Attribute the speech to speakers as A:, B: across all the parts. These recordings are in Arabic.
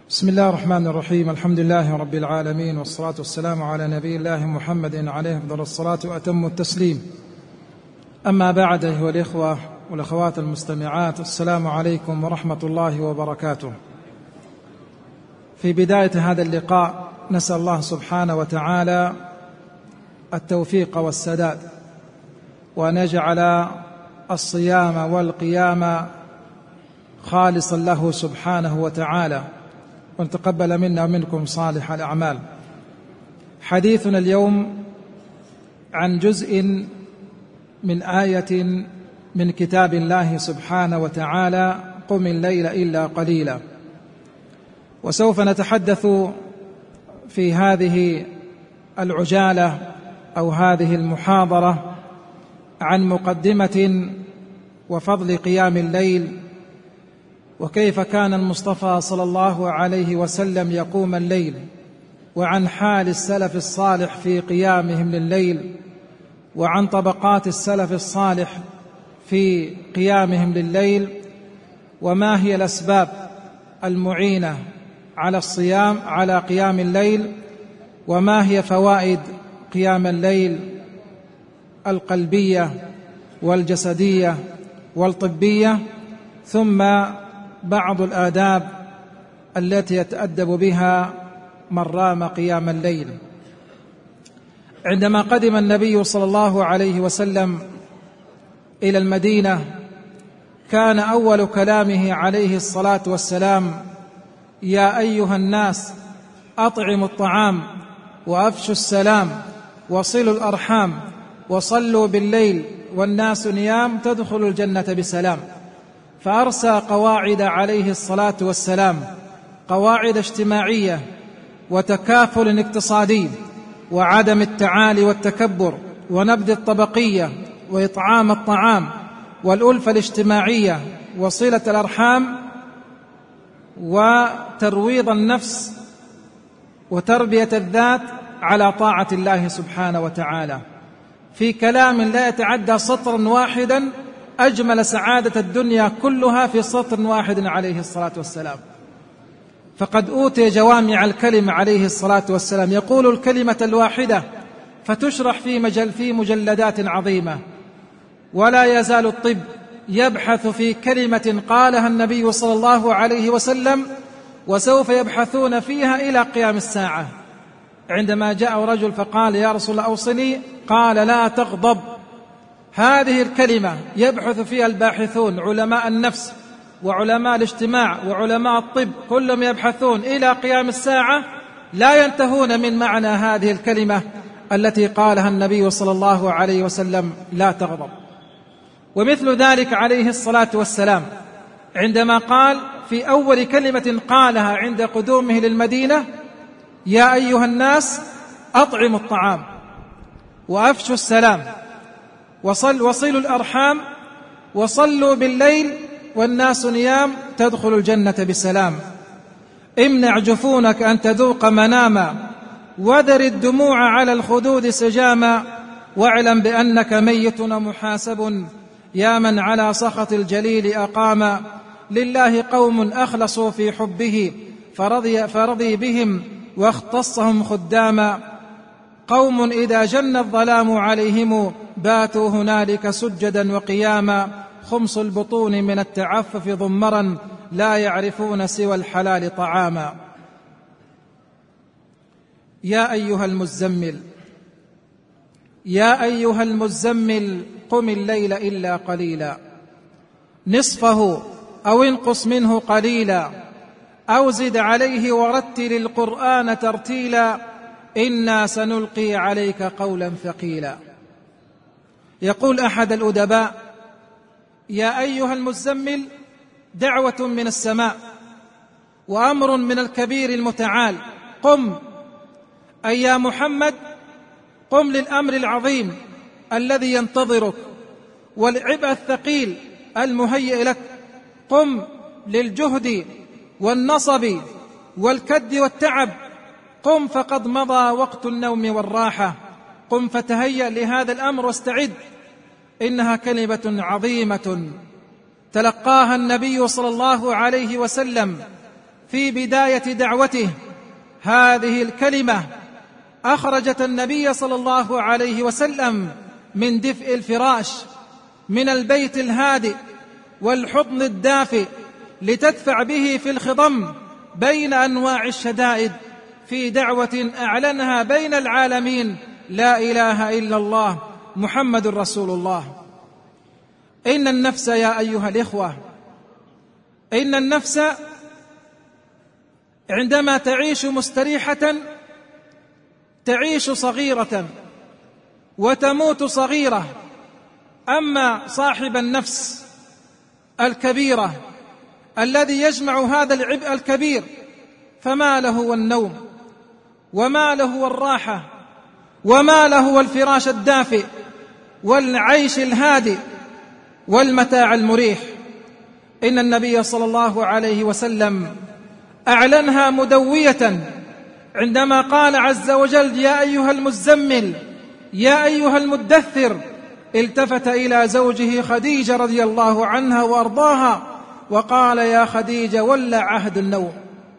A: بسم الله الرحمن الرحيم. الحمد لله رب العالمين، والصلاة والسلام على نبي الله محمد عليه أفضل الصلاة وأتم التسليم. أما بعد، أيها الإخوة والأخوات المستمعات، السلام عليكم ورحمة الله وبركاته. في بداية هذا اللقاء نسأل الله سبحانه وتعالى التوفيق والسداد، وأن يجعل الصيام والقيام خالصا له سبحانه وتعالى، وأن تقبل منا ومنكم صالح الأعمال. حديثنا اليوم عن جزء من آية من كتاب الله سبحانه وتعالى: قم الليل إلا قليلا. وسوف نتحدث في هذه العجالة أو هذه المحاضرة عن مقدمة وفضل قيام الليل، وكيف كان المصطفى صلى الله عليه وسلم يقوم الليل، وعن حال السلف الصالح في قيامهم لليل، وعن طبقات السلف الصالح في قيامهم لليل، وما هي الأسباب المعينة على الصيام على قيام الليل، وما هي فوائد قيام الليل القلبية والجسدية والطبية، ثم بعض الآداب التي يتأدب بها من رام قيام الليل. عندما قدم النبي صلى الله عليه وسلم إلى المدينة، كان أول كلامه عليه الصلاة والسلام: يا أيها الناس أطعموا الطعام وأفشوا السلام وصلوا الأرحام وصلوا بالليل والناس نيام تدخلوا الجنة بسلام. فأرسى قواعد عليه الصلاة والسلام، قواعد اجتماعية وتكافل اقتصادي وعدم التعالي والتكبر ونبذ الطبقية وإطعام الطعام والألفة الاجتماعية وصلة الأرحام وترويض النفس وتربية الذات على طاعة الله سبحانه وتعالى، في كلام لا يتعدى سطرا واحدا أجمل سعادة الدنيا كلها في سطر واحد عليه الصلاة والسلام. فقد أوتي جوامع الكلمة عليه الصلاة والسلام، يقول الكلمة الواحدة فتشرح في مجلدات عظيمة. ولا يزال الطب يبحث في كلمة قالها النبي صلى الله عليه وسلم، وسوف يبحثون فيها إلى قيام الساعة. عندما جاء رجل فقال: يا رسول الله أوصني، قال: لا تغضب. هذه الكلمة يبحث فيها الباحثون، علماء النفس وعلماء الاجتماع وعلماء الطب، كلهم يبحثون إلى قيام الساعة، لا ينتهون من معنى هذه الكلمة التي قالها النبي صلى الله عليه وسلم: لا تغضب. ومثل ذلك عليه الصلاة والسلام عندما قال في أول كلمة قالها عند قدومه للمدينة: يا أيها الناس أطعموا الطعام وأفشوا السلام وصلوا الأرحام وصلوا بالليل والناس نيام تدخل الجنة بسلام. امنع جفونك أن تذوق مناما، وذر الدموع على الخدود سجاما، واعلم بأنك ميت محاسب، يا من على سخط الجليل أقاما. لله قوم أخلصوا في حبه فرضي بهم واختصهم خداما، قوم إذا جن الظلام عليهم باتوا هنالك سجدا وقياما، خمس البطون من التعفف ضمرا لا يعرفون سوى الحلال طعاما. يا أيها المزمل، يا أيها المزمل، قم الليل إلا قليلا، نصفه أو انقص منه قليلا، أو زد عليه ورتل القرآن ترتيلا، إنا سنلقي عليك قولا ثقيلا. يقول أحد الأدباء: يا أيها المزمل دعوة من السماء وأمر من الكبير المتعال، قم أي يا محمد، قم للأمر العظيم الذي ينتظرك والعبء الثقيل المهيئ لك، قم للجهد والنصب والكد والتعب، قم فقد مضى وقت النوم والراحة، قم فتهيأ لهذا الأمر واستعد. إنها كلمة عظيمة تلقاها النبي صلى الله عليه وسلم في بداية دعوته هذه الكلمة أخرجت النبي صلى الله عليه وسلم من دفء الفراش، من البيت الهادئ والحضن الدافئ، لتدفع به في الخضم بين أنواع الشدائد في دعوة أعلنها بين العالمين: لا إله إلا الله محمد رسول الله. إن النفس يا أيها الإخوة، إن النفس عندما تعيش مستريحة تعيش صغيرة وتموت صغيرة. أما صاحب النفس الكبيرة الذي يجمع هذا العبء الكبير فما له والنوم، وما له والراحة، وما له والفراش الدافئ والعيش الهادئ والمتاع المريح. إن النبي صلى الله عليه وسلم أعلنها مدوية عندما قال عز وجل: يا أيها المزمل يا أيها المدثر. التفت إلى زوجه خديجة رضي الله عنها وأرضاها وقال: يا خديجة ولا عهد النوم،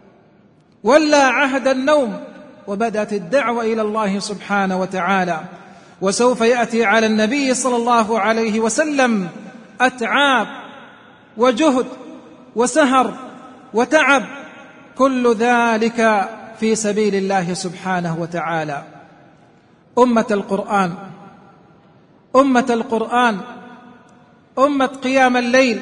A: ولا عهد النوم. وبدأت الدعوة إلى الله سبحانه وتعالى. وسوف يأتي على النبي صلى الله عليه وسلم أتعاب وجهد وسهر وتعب، كل ذلك في سبيل الله سبحانه وتعالى. أمة القرآن، أمة القرآن، أمة قيام الليل،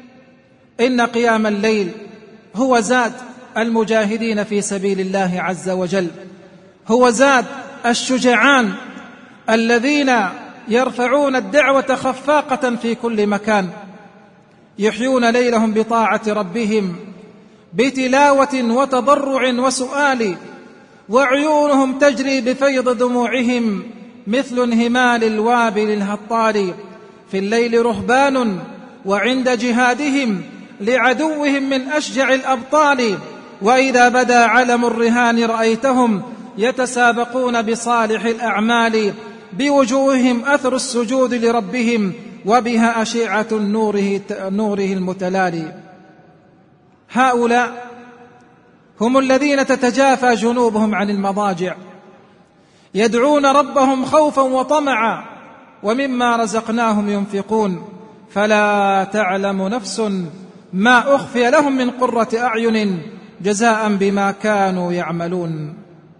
A: إن قيام الليل هو زاد المجاهدين في سبيل الله عز وجل، هو زاد الشجعان الذين يرفعون الدعوة خفاقة في كل مكان، يحيون ليلهم بطاعة ربهم بتلاوة وتضرع وسؤال، وعيونهم تجري بفيض دموعهم مثل انهمال الوابل الهطال. في الليل رهبان وعند جهادهم لعدوهم من أشجع الأبطال، وإذا بدا علم الرهان رأيتهم يتسابقون بصالح الأعمال، بوجوههم أثر السجود لربهم وبها أشعة نوره المتلالي. هؤلاء هم الذين تتجافى جنوبهم عن المضاجع، يدعون ربهم خوفا وطمعا، ومما رزقناهم ينفقون، فلا تعلم نفس ما أخفي لهم من قرة أعين جزاء بما كانوا يعملون.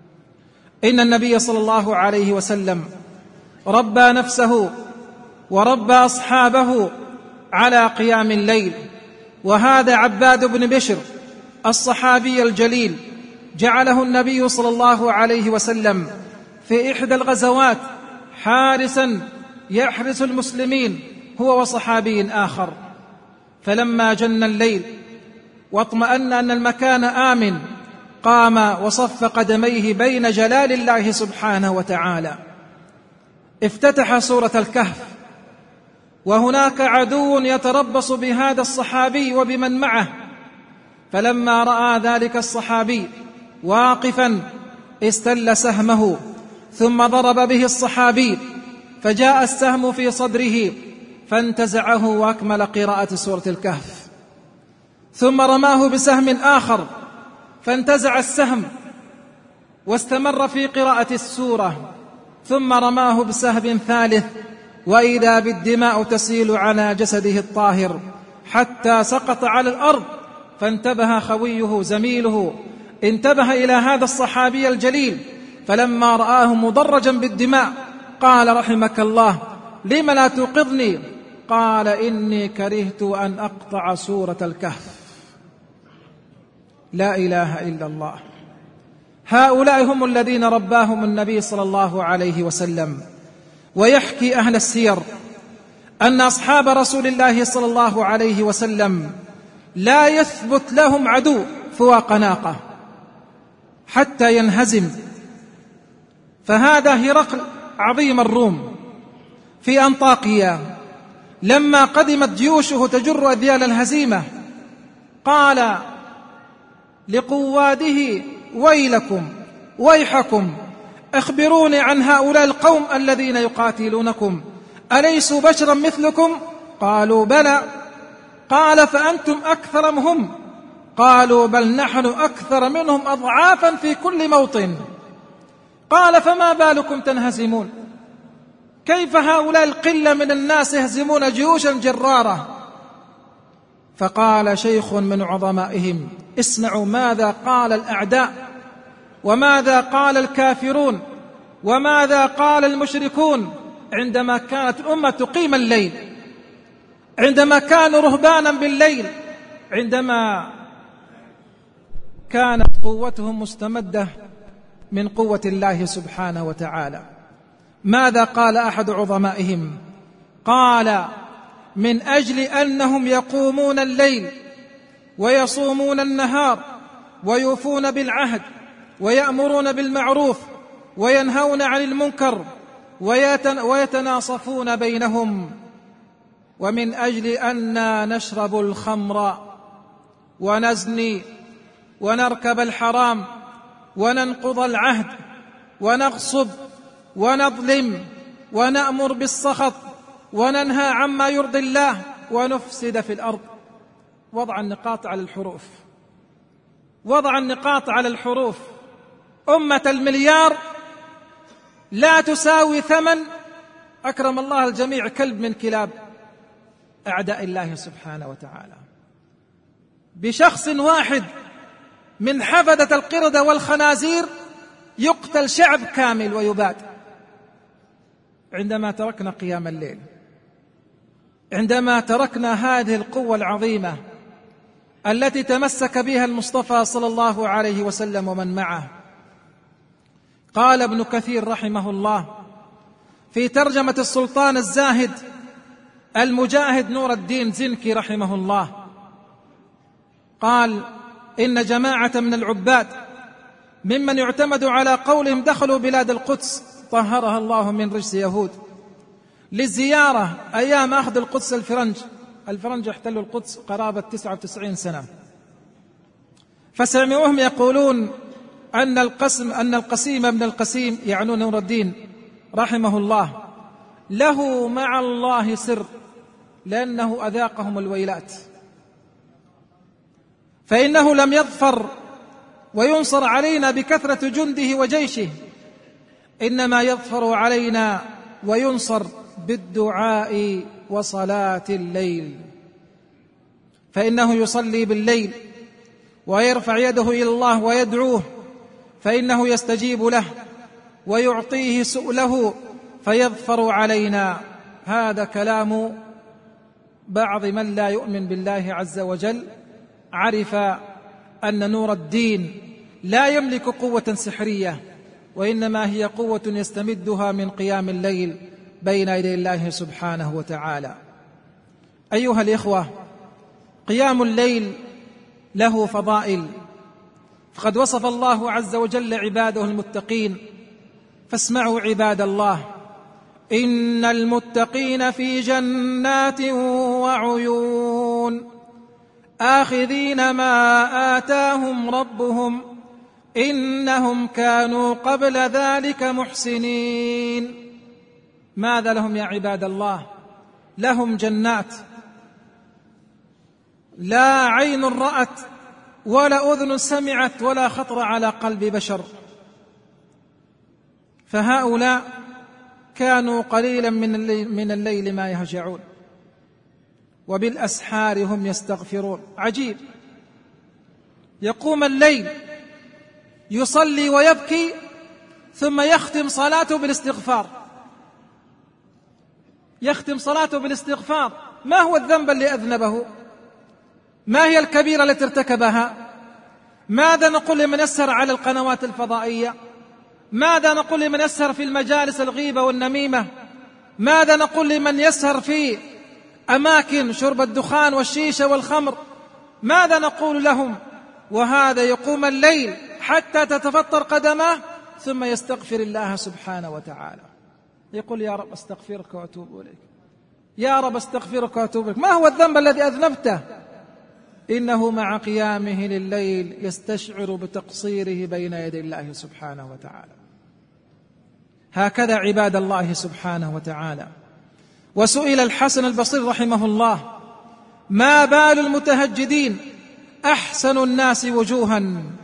A: إن النبي صلى الله عليه وسلم ربى نفسه وربى أصحابه على قيام الليل. وهذا عباد بن بشر الصحابي الجليل جعله النبي صلى الله عليه وسلم في إحدى الغزوات حارسا يحرس المسلمين هو وصحابي آخر. فلما جن الليل واطمأن أن المكان آمن قام وصف قدميه بين جلال الله سبحانه وتعالى. افتتح سورة الكهف، وهناك عدو يتربص بهذا الصحابي وبمن معه. فلما رأى ذلك الصحابي واقفا استل سهمه ثم ضرب به الصحابي، فجاء السهم في صدره فانتزعه وأكمل قراءة سورة الكهف. ثم رماه بسهم آخر فانتزع السهم واستمر في قراءة السورة، ثم رماه بسهم ثالث، وإذا بالدماء تسيل على جسده الطاهر حتى سقط على الأرض. فانتبه خويه زميله، انتبه إلى هذا الصحابي الجليل، فلما رآه مضرجا بالدماء قال: رحمك الله، لم لا توقظني؟ قال: إني كرهت أن أقطع سورة الكهف. لا إله إلا الله. هؤلاء هم الذين رباهم النبي صلى الله عليه وسلم. ويحكي أهل السير أن أصحاب رسول الله صلى الله عليه وسلم لا يثبت لهم عدو فوق ناقة حتى ينهزم. فهذا هرقل عظيم الروم في أنطاكيا لما قدمت جيوشه تجر أذيال الهزيمة قال لقواده: ويلكم ويحكم، أخبروني عن هؤلاء القوم الذين يقاتلونكم، أليسوا بشرا مثلكم؟ قالوا: بلى. قال: فأنتم أكثرهم هم، قالوا بل نحن أكثر منهم أضعافا في كل موطن. قال فما بالكم تنهزمون؟ كيف هؤلاء القلة من الناس يهزمون جيوشا جرارة؟ فقال شيخ من عظمائهم اسمعوا ماذا قال الأعداء، وماذا قال الكافرون، وماذا قال المشركون عندما كانت الأمة تقيم الليل، عندما كانوا رهبانا بالليل، عندما كانت قوتهم مستمدة من قوة الله سبحانه وتعالى. ماذا قال أحد عظمائهم؟ قال من أجل أنهم يقومون الليل ويصومون النهار ويوفون بالعهد ويأمرون بالمعروف وينهون عن المنكر ويتناصفون بينهم، ومن أجل أننا نشرب الخمر ونزني ونركب الحرام وننقض العهد ونغصب ونظلم ونأمر بالسخط وننهى عما يرضي الله ونفسد في الأرض. وضع النقاط على الحروف، وضع النقاط على الحروف. أمة المليار لا تساوي ثمن أكرم الله الجميع كلب من كلاب أعداء الله سبحانه وتعالى. بشخص واحد من حفدة القردة والخنازير يقتل شعب كامل ويباد. عندما تركنا قيام الليل، عندما تركنا هذه القوة العظيمة التي تمسك بها المصطفى صلى الله عليه وسلم ومن معه. قال ابن كثير رحمه الله في ترجمة السلطان الزاهد المجاهد نور الدين زنكي رحمه الله، قال إن جماعة من العباد ممن يعتمد على قولهم دخلوا بلاد القدس طهرها الله من رجس يهود للزيارة أيام أخذ القدس الفرنج احتلوا القدس قرابة 99 سنة، فسمعوهم يقولون أن القسيم بن القسيم يعنون نور الدين رحمه الله له مع الله سر، لأنه أذاقهم الويلات، فإنه لم يظفر وينصر علينا بكثرة جنده وجيشه، إنما يظفر علينا وينصر بالدعاء وصلاة الليل، فإنه يصلي بالليل ويرفع يده إلى الله ويدعوه فإنه يستجيب له ويعطيه سؤله فيظفر علينا. هذا كلام بعض من لا يؤمن بالله عز وجل، عرف أن نور الدين لا يملك قوة سحرية، وإنما هي قوة يستمدها من قيام الليل بين يدي الله سبحانه وتعالى. أيها الإخوة، قيام الليل له فضائل، فقد وصف الله عز وجل عباده المتقين، فاسمعوا عباد الله: إن المتقين في جنات وعيون آخذين ما آتاهم ربهم إنهم كانوا قبل ذلك محسنين. ماذا لهم يا عباد الله؟ لهم جنات لا عين رأت ولا أذن سمعت ولا خطر على قلب بشر، فهؤلاء كانوا قليلا من الليل ما يهجعون وبالأسحار هم يستغفرون. عجيب، يقوم الليل يصلي ويبكي ثم يختم صلاته بالاستغفار، يختم صلاته بالاستغفار. ما هو الذنب اللي أذنبه؟ ما هي الكبيرة التي ارتكبها؟ ماذا نقول لمن يسهر على القنوات الفضائية؟ ماذا نقول لمن يسهر في المجالس الغيبة والنميمة؟ ماذا نقول لمن يسهر في أماكن شرب الدخان والشيشة والخمر؟ ماذا نقول لهم؟ وهذا يقوم الليل حتى تتفطر قدماه ثم يستغفر الله سبحانه وتعالى، يقول: يا رب استغفرك وأتوب إليك، يا رب استغفرك وأتوب إليك. ما هو الذنب الذي أذنبته؟ إنه مع قيامه لليل يستشعر بتقصيره بين يدي الله سبحانه وتعالى. هكذا عباد الله سبحانه وتعالى. وسئل الحسن البصري رحمه الله: ما بال المتهجدين أحسن الناس وجوها؟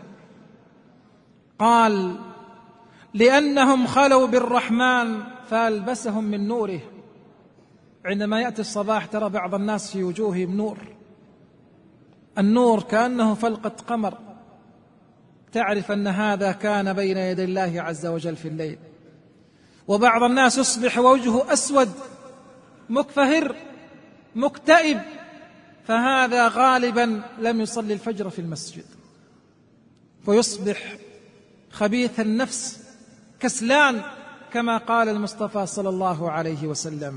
A: قال: لأنهم خلوا بالرحمن فألبسهم من نوره. عندما يأتي الصباح ترى بعض الناس في وجوههم نور، النور كأنه فلقة قمر، تعرف أن هذا كان بين يدي الله عز وجل في الليل. وبعض الناس يصبح وجهه أسود مكفهر مكتئب، فهذا غالبا لم يصلي الفجر في المسجد، فيصبح خبيث النفس كسلان، كما قال المصطفى صلى الله عليه وسلم.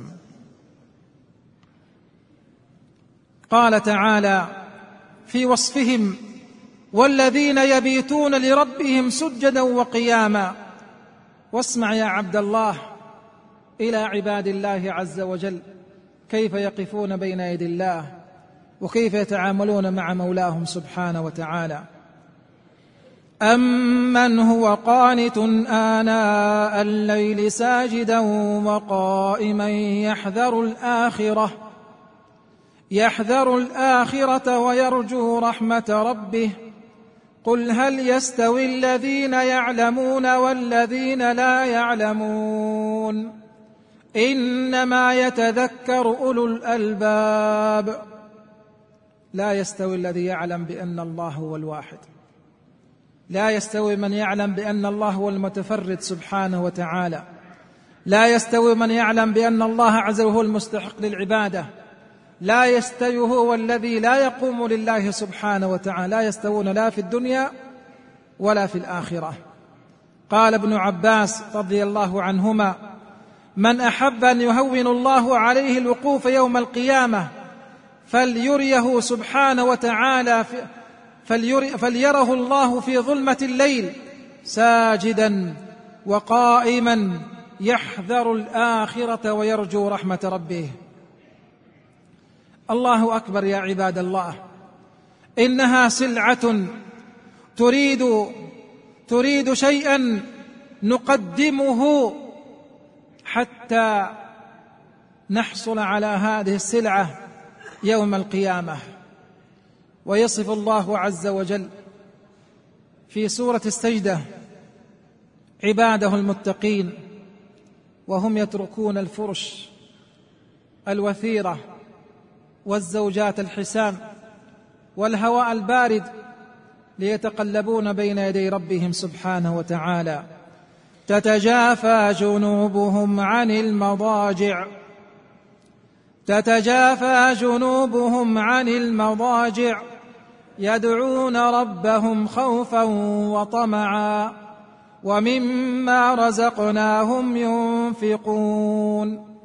A: قال تعالى في وصفهم: والذين يبيتون لربهم سجدا وقياما. واسمع يا عبد الله إلى عباد الله عز وجل كيف يقفون بين يدي الله وكيف يتعاملون مع مولاهم سبحانه وتعالى. أمن هو قانت آناء الليل ساجدا وقائما يحذر الآخرة ويرجو رحمة ربه. قل هل يستوي الذين يعلمون والذين لا يعلمون إنما يتذكر أولو الألباب. لا يستوي الذي يعلم بأن الله هو الواحد، لا يستوي من يعلم بأن الله هو المتفرد سبحانه وتعالى، لا يستوي من يعلم بأن الله عز وجل هو المستحق للعبادة، لا يستوي هو الذي لا يقوم لله سبحانه وتعالى، لا يستوون لا في الدنيا ولا في الآخرة. قال ابن عباس رضي الله عنهما: من أحب أن يهون الله عليه الوقوف يوم القيامة فليره سبحانه وتعالى فليره الله في ظلمة الليل ساجدا وقائما يحذر الآخرة ويرجو رحمة ربه. الله أكبر يا عباد الله، إنها سلعة تريد شيئا نقدمه حتى نحصل على هذه السلعة يوم القيامة. ويصف الله عز وجل في سورة السجدة عباده المتقين وهم يتركون الفرش الوثيرة والزوجات الحسان والهواء البارد ليتقلبون بين يدي ربهم سبحانه وتعالى. تتجافى جنوبهم عن المضاجع يدعون ربهم خوفا وطمعا ومما رزقناهم ينفقون.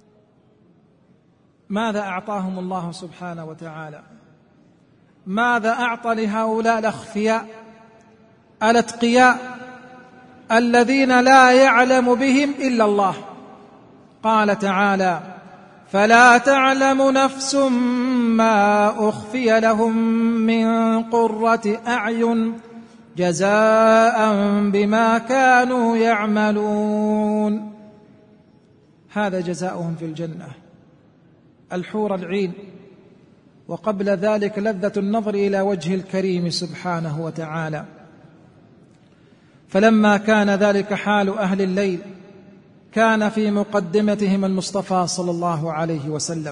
A: ماذا أعطاهم الله سبحانه وتعالى؟ ماذا أعطى لهؤلاء الأخفياء الأتقياء الذين لا يعلم بهم إلا الله؟ قال تعالى: فلا تعلم نفس ما أخفي لهم من قرة أعين جزاء بما كانوا يعملون. هذا جزاؤهم في الجنة، الحور العين، وقبل ذلك لذة النظر إلى وجه الكريم سبحانه وتعالى. فلما كان ذلك حال أهل الليل كان في مقدمتهم المصطفى صلى الله عليه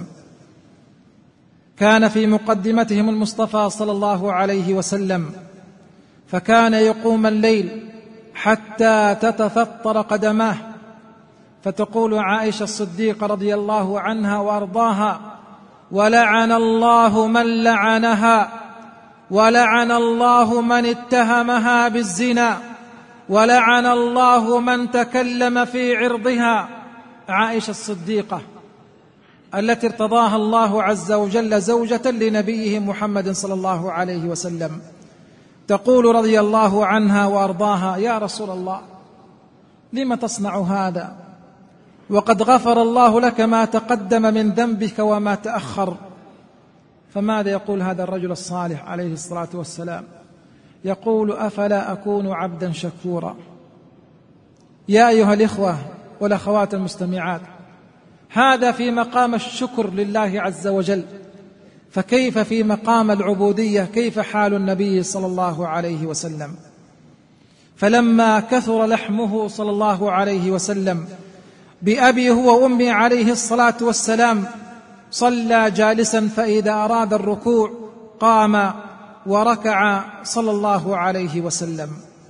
A: وسلم، فكان يقوم الليل حتى تتفطر قدماه. فتقول عائشة الصديقة رضي الله عنها وأرضاها: ولعن الله من لعنها، ولعن الله من اتهمها بالزنا، ولعن الله من تكلم في عرضها. عائشة الصديقة التي ارتضاها الله عز وجل زوجة لنبيه محمد صلى الله عليه وسلم، تقول رضي الله عنها وأرضاها: يا رسول الله، لم تصنع هذا وقد غفر الله لك ما تقدم من ذنبك وما تأخر؟ فماذا يقول هذا الرجل الصالح عليه الصلاة والسلام؟ يقول: أفلا أكون عبدا شكورا؟ يا أيها الإخوة والأخوات المستمعات، هذا في مقام الشكر لله عز وجل، فكيف في مقام العبودية؟ كيف حال النبي صلى الله عليه وسلم؟ فلما كثر لحمه صلى الله عليه وسلم بأبي هو وأمي عليه الصلاة والسلام صلى جالسا، فإذا أراد الركوع قام وركع صلى الله عليه وسلم.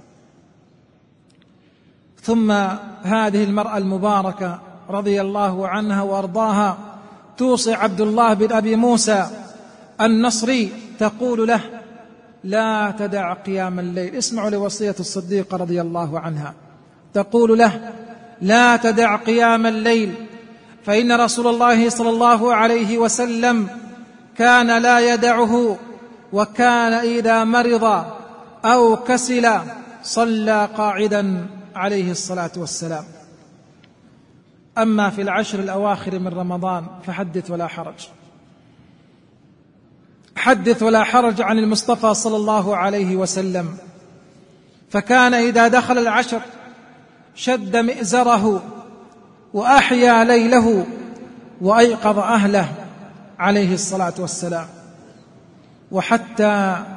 A: ثم هذه المرأة المباركة رضي الله عنها وأرضاها توصي عبد الله بن أبي موسى النصري، تقول له: لا تدع قيام الليل. اسمعوا لوصية الصديقة رضي الله عنها، تقول له: لا تدع قيام الليل، فإن رسول الله صلى الله عليه وسلم كان لا يدعه، وكان إذا مرض أو كسل صلى قاعدا عليه الصلاة والسلام. أما في العشر الأواخر من رمضان فحدث ولا حرج، حدث ولا حرج عن المصطفى صلى الله عليه وسلم، فكان إذا دخل العشر شد مئزره وأحيا ليله وأيقظ أهله عليه الصلاة والسلام. وحتى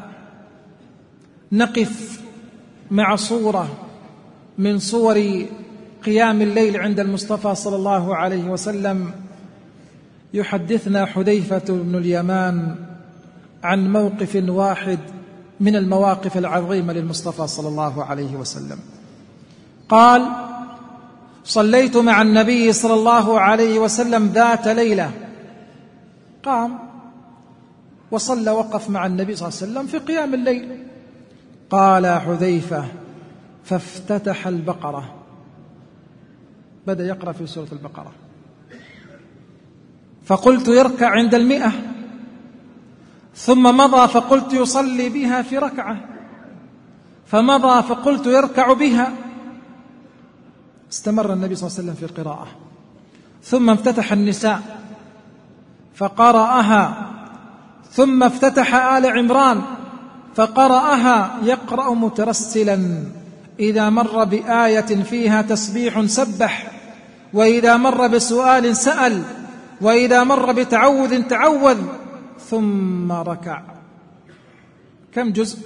A: نقف مع صورة من صور قيام الليل عند المصطفى صلى الله عليه وسلم، يحدثنا حذيفة بن اليمان عن موقف واحد من المواقف العظيمة للمصطفى صلى الله عليه وسلم. قال: صليت مع النبي صلى الله عليه وسلم ذات ليلة. قام وصلى، وقف مع النبي صلى الله عليه وسلم في قيام الليل. قال حذيفة: فافتتح البقرة، بدأ يقرأ في سورة البقرة، فقلت يركع عند 100، ثم مضى فقلت يصلي بها في ركعة، فمضى فقلت يركع بها. استمر النبي صلى الله عليه وسلم في القراءة، ثم افتتح النساء فقرأها، ثم افتتح آل عمران فقرأها يقرأ مترسلا، إذا مر بآية فيها تسبيح سبح، وإذا مر بسؤال سأل، وإذا مر بتعوذ تعوذ، ثم ركع. كم جزء؟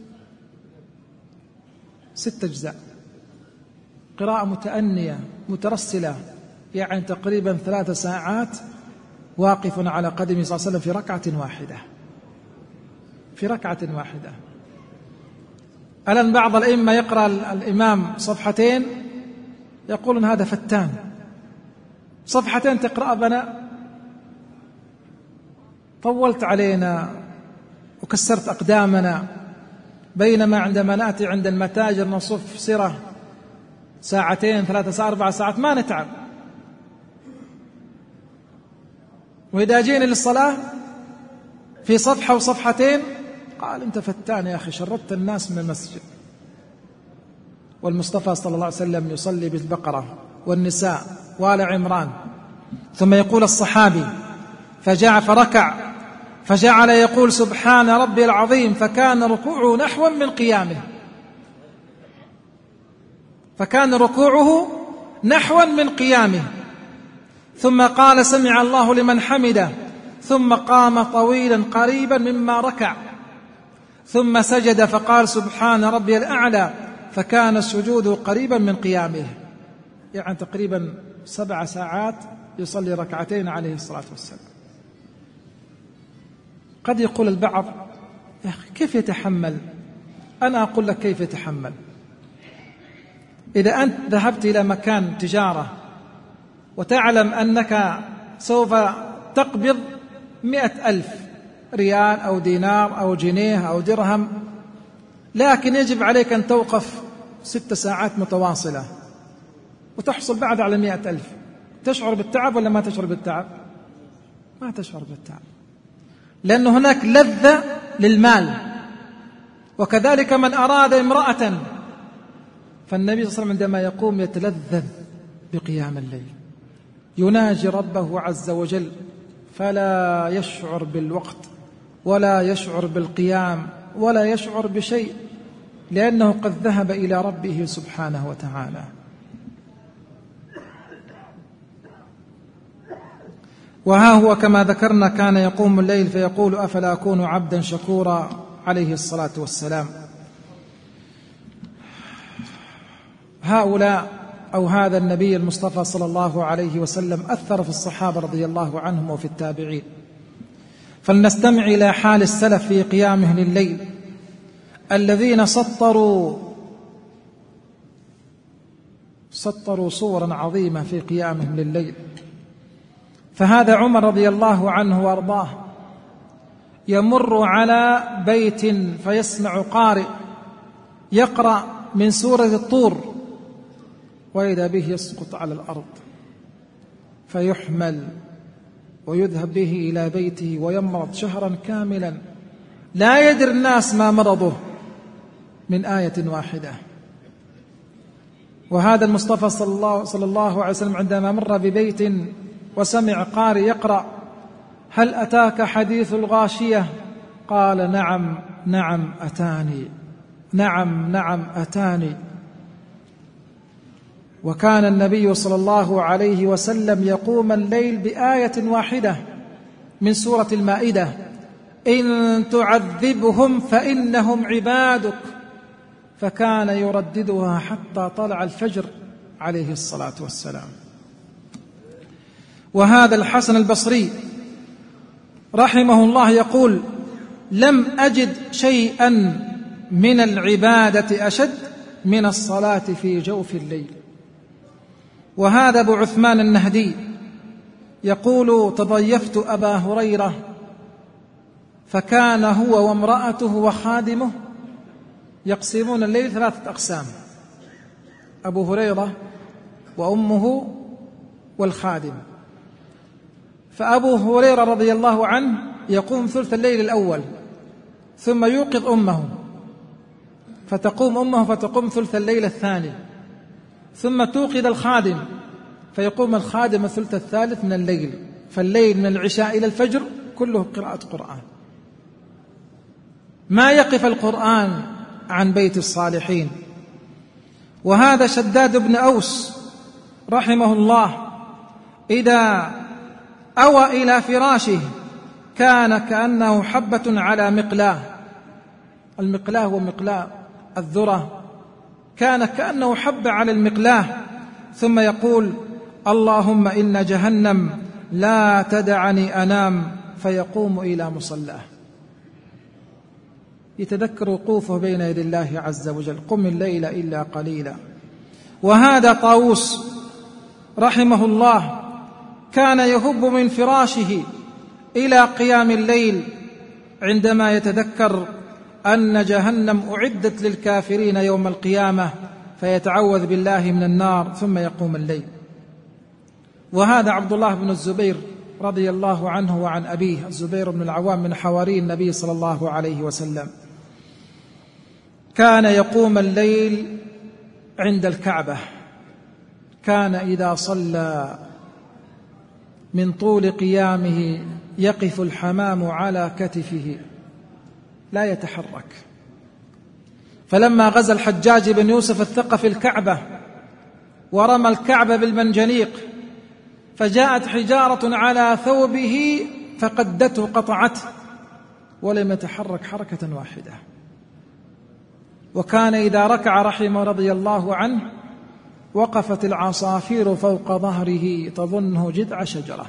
A: 6 أجزاء، قراءة متأنية مترسلة، يعني تقريبا 3 ساعات واقف على قدمه صلى الله عليه وسلم في ركعة واحدة، في ركعة واحدة. الآن بعض الأئمة يقرأ الإمام صفحتين يقولون هذا فتان، صفحتين تقرأ بنا، طولت علينا وكسرت أقدامنا، بينما عندما نأتي عند المتاجر نصف سرة 2 3 ساعات 4 ساعات ما نتعب، وإذا جينا للصلاة في صفحة وصفحتين قال: أنت فتان يا أخي، شردت الناس من المسجد. والمصطفى صلى الله عليه وسلم يصلي بالبقرة والنساء وآل عمران، ثم يقول الصحابي: فجاء فركع فجعل يقول سبحان ربي العظيم، فكان ركوعه نحوا من قيامه، فكان ركوعه نحوا من قيامه، ثم قال سمع الله لمن حمده، ثم قام طويلا قريبا مما ركع، ثم سجد فقال سبحان ربي الأعلى، فكان السجود قريبا من قيامه، يعني تقريبا 7 ساعات يصلي ركعتين عليه الصلاة والسلام. قد يقول البعض: يا أخي كيف يتحمل؟ أنا أقول لك كيف يتحمل. إذا أنت ذهبت إلى مكان تجارة وتعلم أنك سوف تقبض 100,000 ريال أو دينار أو جنيه أو درهم، لكن يجب عليك أن توقف 6 ساعات متواصلة وتحصل بعد على 100,000، تشعر بالتعب ولا ما تشعر بالتعب؟ ما تشعر بالتعب، لأن هناك لذة للمال. وكذلك من أراد امرأة، فالنبي صلى الله عليه وسلم عندما يقوم يتلذذ بقيام الليل، يناجي ربه عز وجل، فلا يشعر بالوقت ولا يشعر بالقيام ولا يشعر بشيء، لأنه قد ذهب إلى ربه سبحانه وتعالى. وها هو كما ذكرنا كان يقوم الليل فيقول أفلا أكون عبدا شكورا عليه الصلاة والسلام. هؤلاء أو هذا النبي المصطفى صلى الله عليه وسلم أثر في الصحابة رضي الله عنهم وفي التابعين. فلنستمع إلى حال السلف في قيامهم لليل الذين سطروا صورا عظيمة في قيامهم لليل. فهذا عمر رضي الله عنه وارضاه يمر على بيت فيسمع قارئ يقرأ من سورة الطور وإذا به يسقط على الأرض فيحمل ويذهب به إلى بيته ويمرض شهرا كاملا لا يدري الناس ما مرضه من آية واحدة. وهذا المصطفى صلى الله عليه وسلم عندما مر ببيت وسمع قارئ يقرأ هل أتاك حديث الغاشية قال نعم نعم أتاني، نعم نعم أتاني. وكان النبي صلى الله عليه وسلم يقوم الليل بآية واحدة من سورة المائدة إن تعذبهم فإنهم عبادك، فكان يرددها حتى طلع الفجر عليه الصلاة والسلام. وهذا الحسن البصري رحمه الله يقول لم أجد شيئا من العبادة أشد من الصلاة في جوف الليل. وهذا أبو عثمان النهدي يقول تضيفت أبا هريرة فكان هو وامرأته وخادمه يقسمون الليل 3 أقسام، أبو هريرة وأمه والخادم. فأبو هريرة رضي الله عنه يقوم ثلث الليل الأول ثم يوقظ أمه فتقوم أمه فتقوم ثلث الليل الثاني، ثم توقظ الخادم فيقوم الخادم الثلث الثالث من الليل. فالليل من العشاء إلى الفجر كله قراءة قرآن، ما يقف القرآن عن بيت الصالحين. وهذا شداد بن أوس رحمه الله إذا أوى إلى فراشه كان كأنه حبة على مقلاه، المقلاه هو مقلاه الذرة، كان كأنه حبة على المقلاه، ثم يقول اللهم إن جهنم لا تدعني أنام، فيقوم إلى مصلاه يتذكر وقوفه بين يدي الله عز وجل قم الليل إلا قليلا. وهذا طاووس رحمه الله كان يهب من فراشه إلى قيام الليل عندما يتذكر أن جهنم أعدت للكافرين يوم القيامة فيتعوذ بالله من النار ثم يقوم الليل. وهذا عبد الله بن الزبير رضي الله عنه وعن أبيه، الزبير بن العوام من حواري النبي صلى الله عليه وسلم، كان يقوم الليل عند الكعبة، كان إذا صلى من طول قيامه يقف الحمام على كتفه لا يتحرك. فلما غزا الحجاج بن يوسف الثقفي الكعبة ورمى الكعبة بالمنجنيق فجاءت حجارة على ثوبه فقدته قطعته ولم يتحرك حركة واحدة. وكان إذا ركع رحمه رضي الله عنه وقفت العصافير فوق ظهره تظنه جذع شجرة.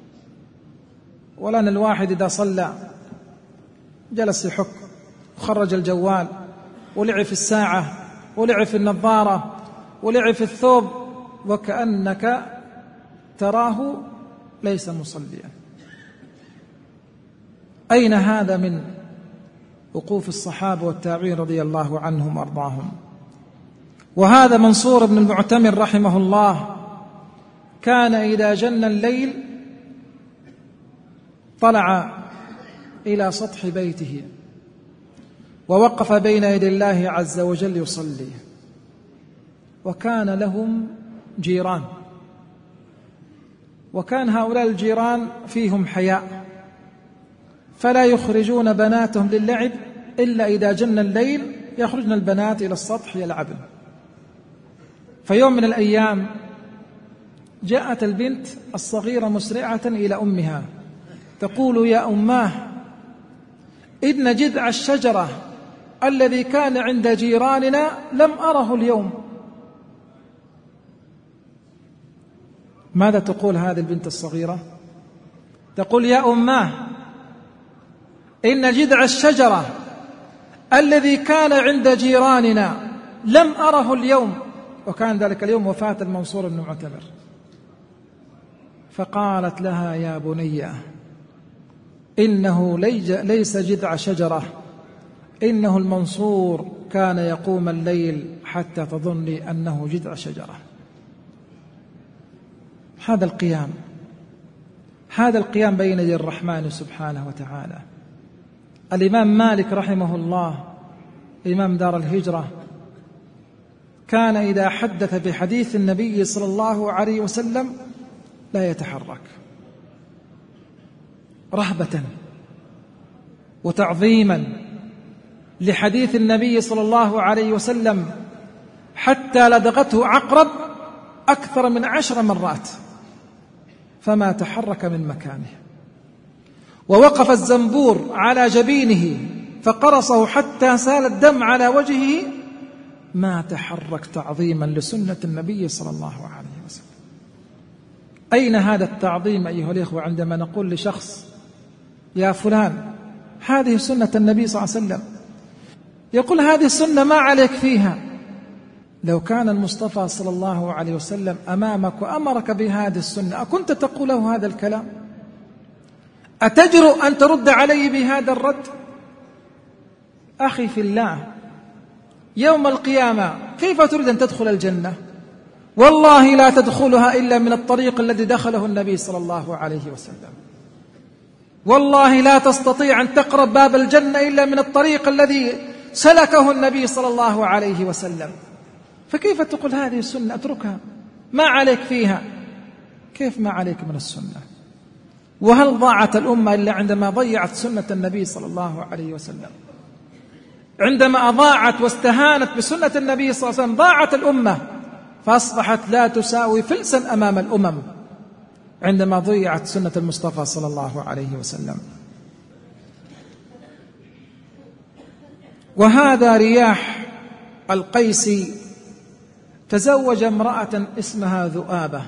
A: ولأن الواحد إذا صلى جلس يحك وخرج الجوال ولعب في الساعة ولعب في النظارة ولعب في الثوب وكأنك تراه ليس مصليا. أين هذا من وقوف الصحابة والتابعين رضي الله عنهم وأرضاهم؟ وهذا منصور بن المعتمر رحمه الله كان إذا جن الليل طلع إلى سطح بيته ووقف بين يدي الله عز وجل يصلي. وكان لهم جيران، وكان هؤلاء الجيران فيهم حياء فلا يخرجون بناتهم للعب إلا إذا جن الليل يخرجن البنات إلى السطح يلعبن. فيوم من الأيام جاءت البنت الصغيرة مسرعة إلى أمها تقول: يا أماه، إن جذع الشجرة الذي كان عند جيراننا لم أره اليوم. ماذا تقول هذه البنت الصغيرة؟ تقول: يا أماه، إن جذع الشجرة الذي كان عند جيراننا لم أره اليوم. وكان ذلك اليوم وفاة المنصور بن معتمر. فقالت لها: يا بني، إنه ليس جذع شجرة، إنه المنصور كان يقوم الليل حتى تظني أنه جذع شجرة. هذا القيام بين يدي الرحمن سبحانه وتعالى. الإمام مالك رحمه الله إمام دار الهجرة كان إذا حدث بحديث النبي صلى الله عليه وسلم لا يتحرك، رهبة وتعظيما لحديث النبي صلى الله عليه وسلم، حتى لدغته عقرب أكثر من 10 مرات فما تحرك من مكانه. ووقف الزنبور على جبينه فقرصه حتى سال الدم على وجهه، ما تحرك تعظيما لسنة النبي صلى الله عليه وسلم. أين هذا التعظيم أيها الإخوة عندما نقول لشخص: يا فلان، هذه سنة النبي صلى الله عليه وسلم، يقول: هذه السنة ما عليك فيها. لو كان المصطفى صلى الله عليه وسلم أمامك وأمرك بهذه السنة أكنت تقول له هذا الكلام؟ أتجرؤ أن ترد علي بهذا الرد؟ أخي في الله، يوم القيامة كيف تريد أن تدخل الجنة؟ والله لا تدخلها إلا من الطريق الذي دخله النبي صلى الله عليه وسلم. والله لا تستطيع أن تقرب باب الجنة إلا من الطريق الذي سلكه النبي صلى الله عليه وسلم. فكيف تقول هذه السنة اتركها، ما عليك فيها؟ كيف ما عليك من السنة؟ وهل ضاعت الأمة إلا عندما ضيعت سنة النبي صلى الله عليه وسلم؟ عندما أضاعت واستهانت بسنة النبي صلى الله عليه وسلم ضاعت الأمة، فأصبحت لا تساوي فلسا أمام الأمم عندما ضيعت سنة المصطفى صلى الله عليه وسلم. وهذا رياح القيسي تزوج امرأة اسمها ذؤابة.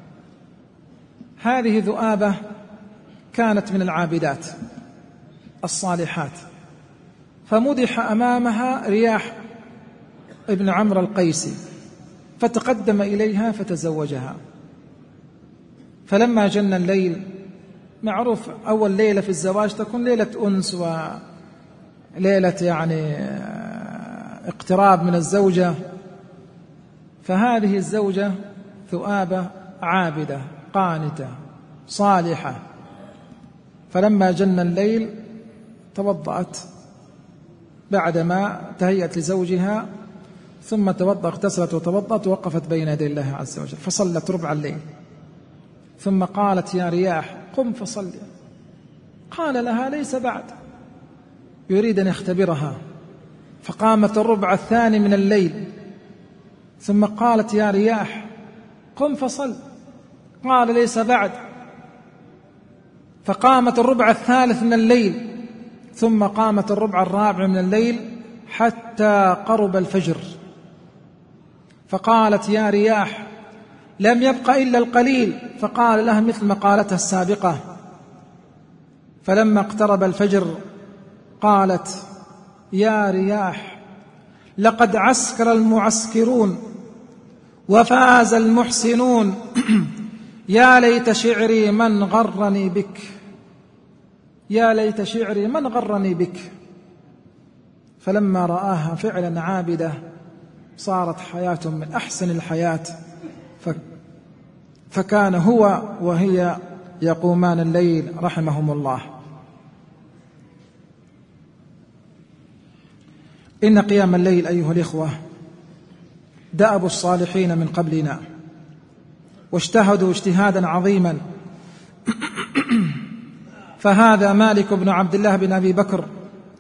A: هذه ذؤابة كانت من العابدات الصالحات، فمدح أمامها رياح ابن عمرو القيسي، فتقدم إليها فتزوجها. فلما جن الليل، معروف أول ليلة في الزواج تكون ليلة أنس وليلة يعني اقتراب من الزوجة، فهذه الزوجة ذؤابة عابدة قانتة صالحة. فلما جن الليل توضأت بعدما تهيأت لزوجها، ثم اغتسلت وتوضأت ووقفت بين يدي الله عز وجل فصلت ربع الليل، ثم قالت: يا رياح قم فصلي. قال لها: ليس بعد، يريد أن يختبرها. فقامت الربع الثاني من الليل، ثم قالت: يا رياح قم فصل. قال: ليس بعد. فقامت الربع الثالث من الليل، ثم قامت الربع الرابع من الليل حتى قرب الفجر. فقالت: يا رياح لم يبق إلا القليل. فقال لها مثل مقالتها السابقة. فلما اقترب الفجر قالت: يا رياح لقد عسكر المعسكرون وفاز المحسنون، يا ليت شعري من غرني بك، يا ليت شعري من غرني بك. فلما رآها فعلا عابدة صارت حياة من أحسن الحياة، فكان هو وهي يقومان الليل رحمهم الله. إن قيام الليل أيها الإخوة دأب الصالحين من قبلنا، واجتهدوا اجتهادا عظيما. فهذا مالك بن عبد الله بن أبي بكر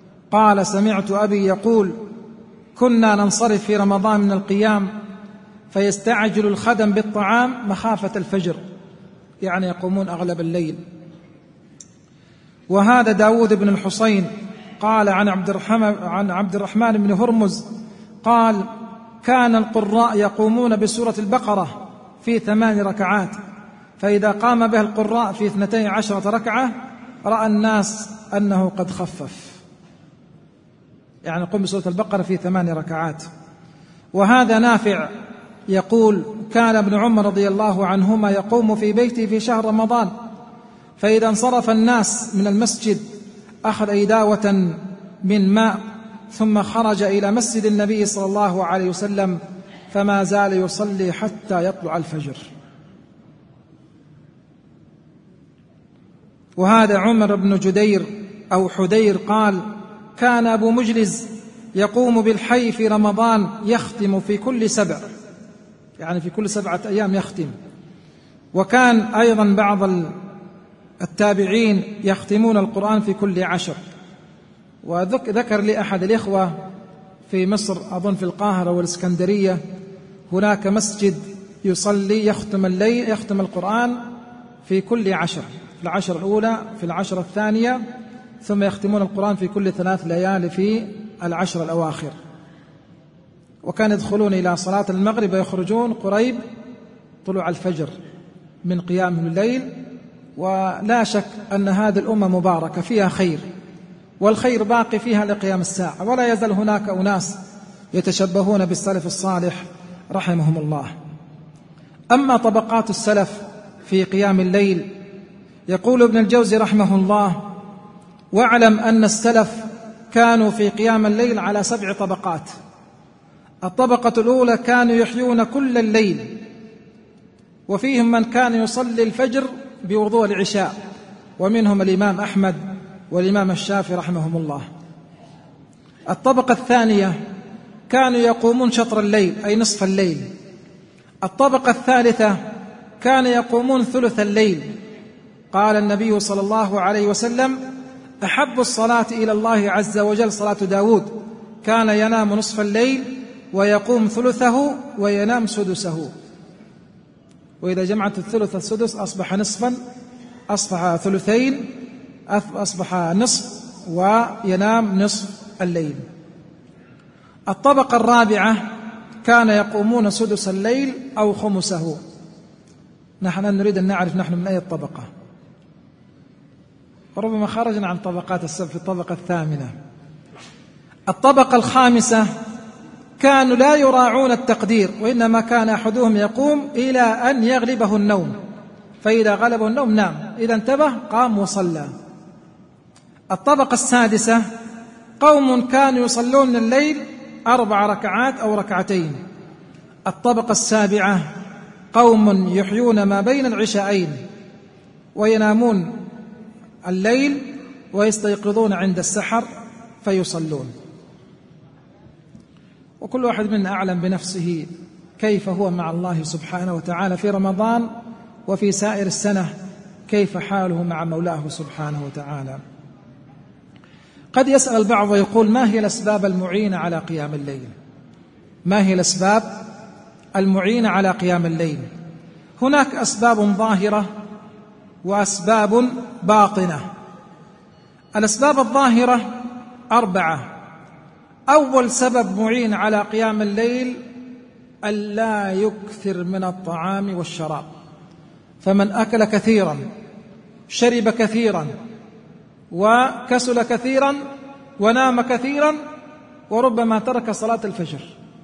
A: قال: سمعت أبي يقول: كنا ننصرف في رمضان من القيام فيستعجل الخدم بالطعام مخافة الفجر، يعني يقومون أغلب الليل. وهذا داود بن الحصين قال عن عبد الرحمن بن هرمز قال: كان القراء يقومون بسورة البقرة في 8 ركعات، فإذا قام به القراء في 12 ركعة رأى الناس أنه قد خفف، يعني يقوم بسورة البقرة في 8 ركعات. وهذا نافع يقول: كان ابن عمر رضي الله عنهما يقوم في بيته في شهر رمضان، فإذا انصرف الناس من المسجد أخذ إداوة من ماء ثم خرج إلى مسجد النبي صلى الله عليه وسلم، فما زال يصلي حتى يطلع الفجر. وهذا عمر بن جدير أو حدير قال: كان أبو مجلز يقوم بالحي في رمضان يختم في كل 7، يعني في كل 7 أيام يختم. وكان أيضا بعض التابعين يختمون القرآن في كل 10. وذكر لي أحد الإخوة في مصر أظن في القاهرة والإسكندرية هناك مسجد يصلي يختم القرآن في كل 10، في 10 الأولى، في 10 الثانية، ثم يختمون القرآن في كل 3 ليالي في 10 الأواخر. وكان يدخلون إلى صلاة المغرب ويخرجون قريب طلوع الفجر من قيام الليل. ولا شك أن هذه الأمة مباركة فيها خير، والخير باقي فيها لقيام الساعة، ولا يزال هناك أناس يتشبهون بالسلف الصالح رحمهم الله. أما طبقات السلف في قيام الليل، يقول ابن الجوزي رحمه الله: واعلم أن السلف كانوا في قيام الليل على 7 طبقات. الطبقة الأولى كانوا يحيون كل الليل، وفيهم من كان يصلي الفجر بوضوء العشاء، ومنهم الإمام أحمد والإمام الشافعي رحمهم الله. الطبقة الثانية كانوا يقومون شطر الليل أي نصف الليل. الطبقة الثالثة كانوا يقومون ثلث الليل. قال النبي صلى الله عليه وسلم: أحب الصلاة إلى الله عز وجل صلاة داود، كان ينام نصف الليل ويقوم ثلثه وينام سدسه. وإذا جمعت الثلث السدس أصبح نصفا، أصبح ثلثين، أصبح نصف، وينام نصف الليل. الطبقة الرابعة كان يقومون سدس الليل أو خمسه. نحن نريد أن نعرف نحن من أي الطبقة، وربما خرجنا عن طبقات السبع في الطبقة الثامنة. الطبقة الخامسة كانوا لا يراعون التقدير، وإنما كان أحدهم يقوم إلى أن يغلبه النوم، فإذا غلبه النوم نام، إذا انتبه قام وصلى. الطبقة السادسة قوم كانوا يصلون من الليل 4 ركعات أو 2 ركعات. الطبقة السابعة قوم يحيون ما بين العشاءين وينامون الليل ويستيقظون عند السحر فيصلون. وكل واحد منا أعلم بنفسه كيف هو مع الله سبحانه وتعالى في رمضان وفي سائر السنة، كيف حاله مع مولاه سبحانه وتعالى. قد يسأل البعض ويقول: ما هي الأسباب المعينة على قيام الليل؟ ما هي الأسباب المعينة على قيام الليل؟ هناك أسباب ظاهرة وأسباب باطنة. الأسباب الظاهرة 4. أول سبب معين على قيام الليل ألا يكثر من الطعام والشراب، فمن أكل كثيرا شرب كثيرا وكسل كثيرا ونام كثيرا وربما ترك صلاة الفجر،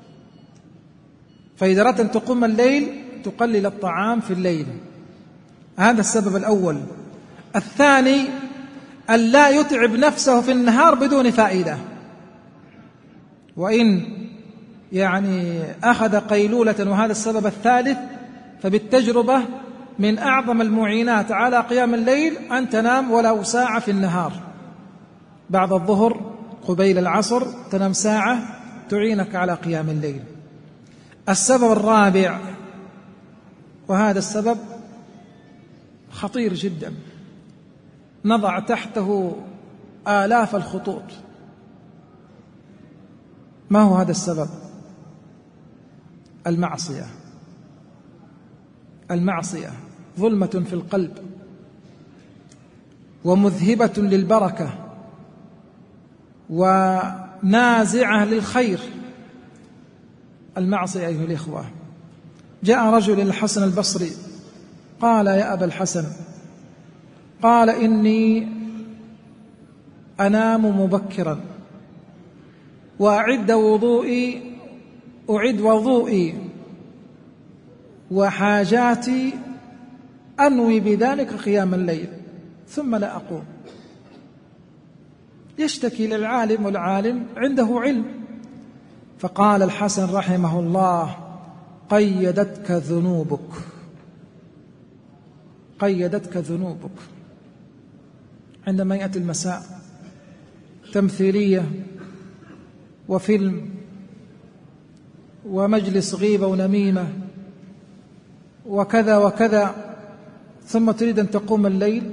A: فإذا أردت أن تقوم الليل تقلل الطعام في الليل. هذا السبب الأول. الثاني ألا يتعب نفسه في النهار بدون فائدة، وإن أخذ قيلولة، وهذا السبب الثالث، فبالتجربة من أعظم المعينات على قيام الليل أن تنام ولو ساعة في النهار، بعد الظهر قبيل العصر تنام ساعة تعينك على قيام الليل. السبب الرابع، وهذا السبب خطير جدا نضع تحته آلاف الخطوط. ما هو هذا السبب؟ المعصية ظلمة في القلب ومذهبة للبركة ونازعة للخير. المعصية أيها الإخوة، جاء رجل إلى الحسن البصري قال: يا أبا الحسن، قال: إني أنام مبكرا وأعد وضوئي وحاجاتي أنوي بذلك قيام الليل ثم لا أقوم. يشتكي للعالم والعالم عنده علم. فقال الحسن رحمه الله: قيدتك ذنوبك. عندما يأتي المساء تمثيلية وفيلم ومجلس غيبة ونميمة وكذا وكذا، ثم تريد أن تقوم الليل،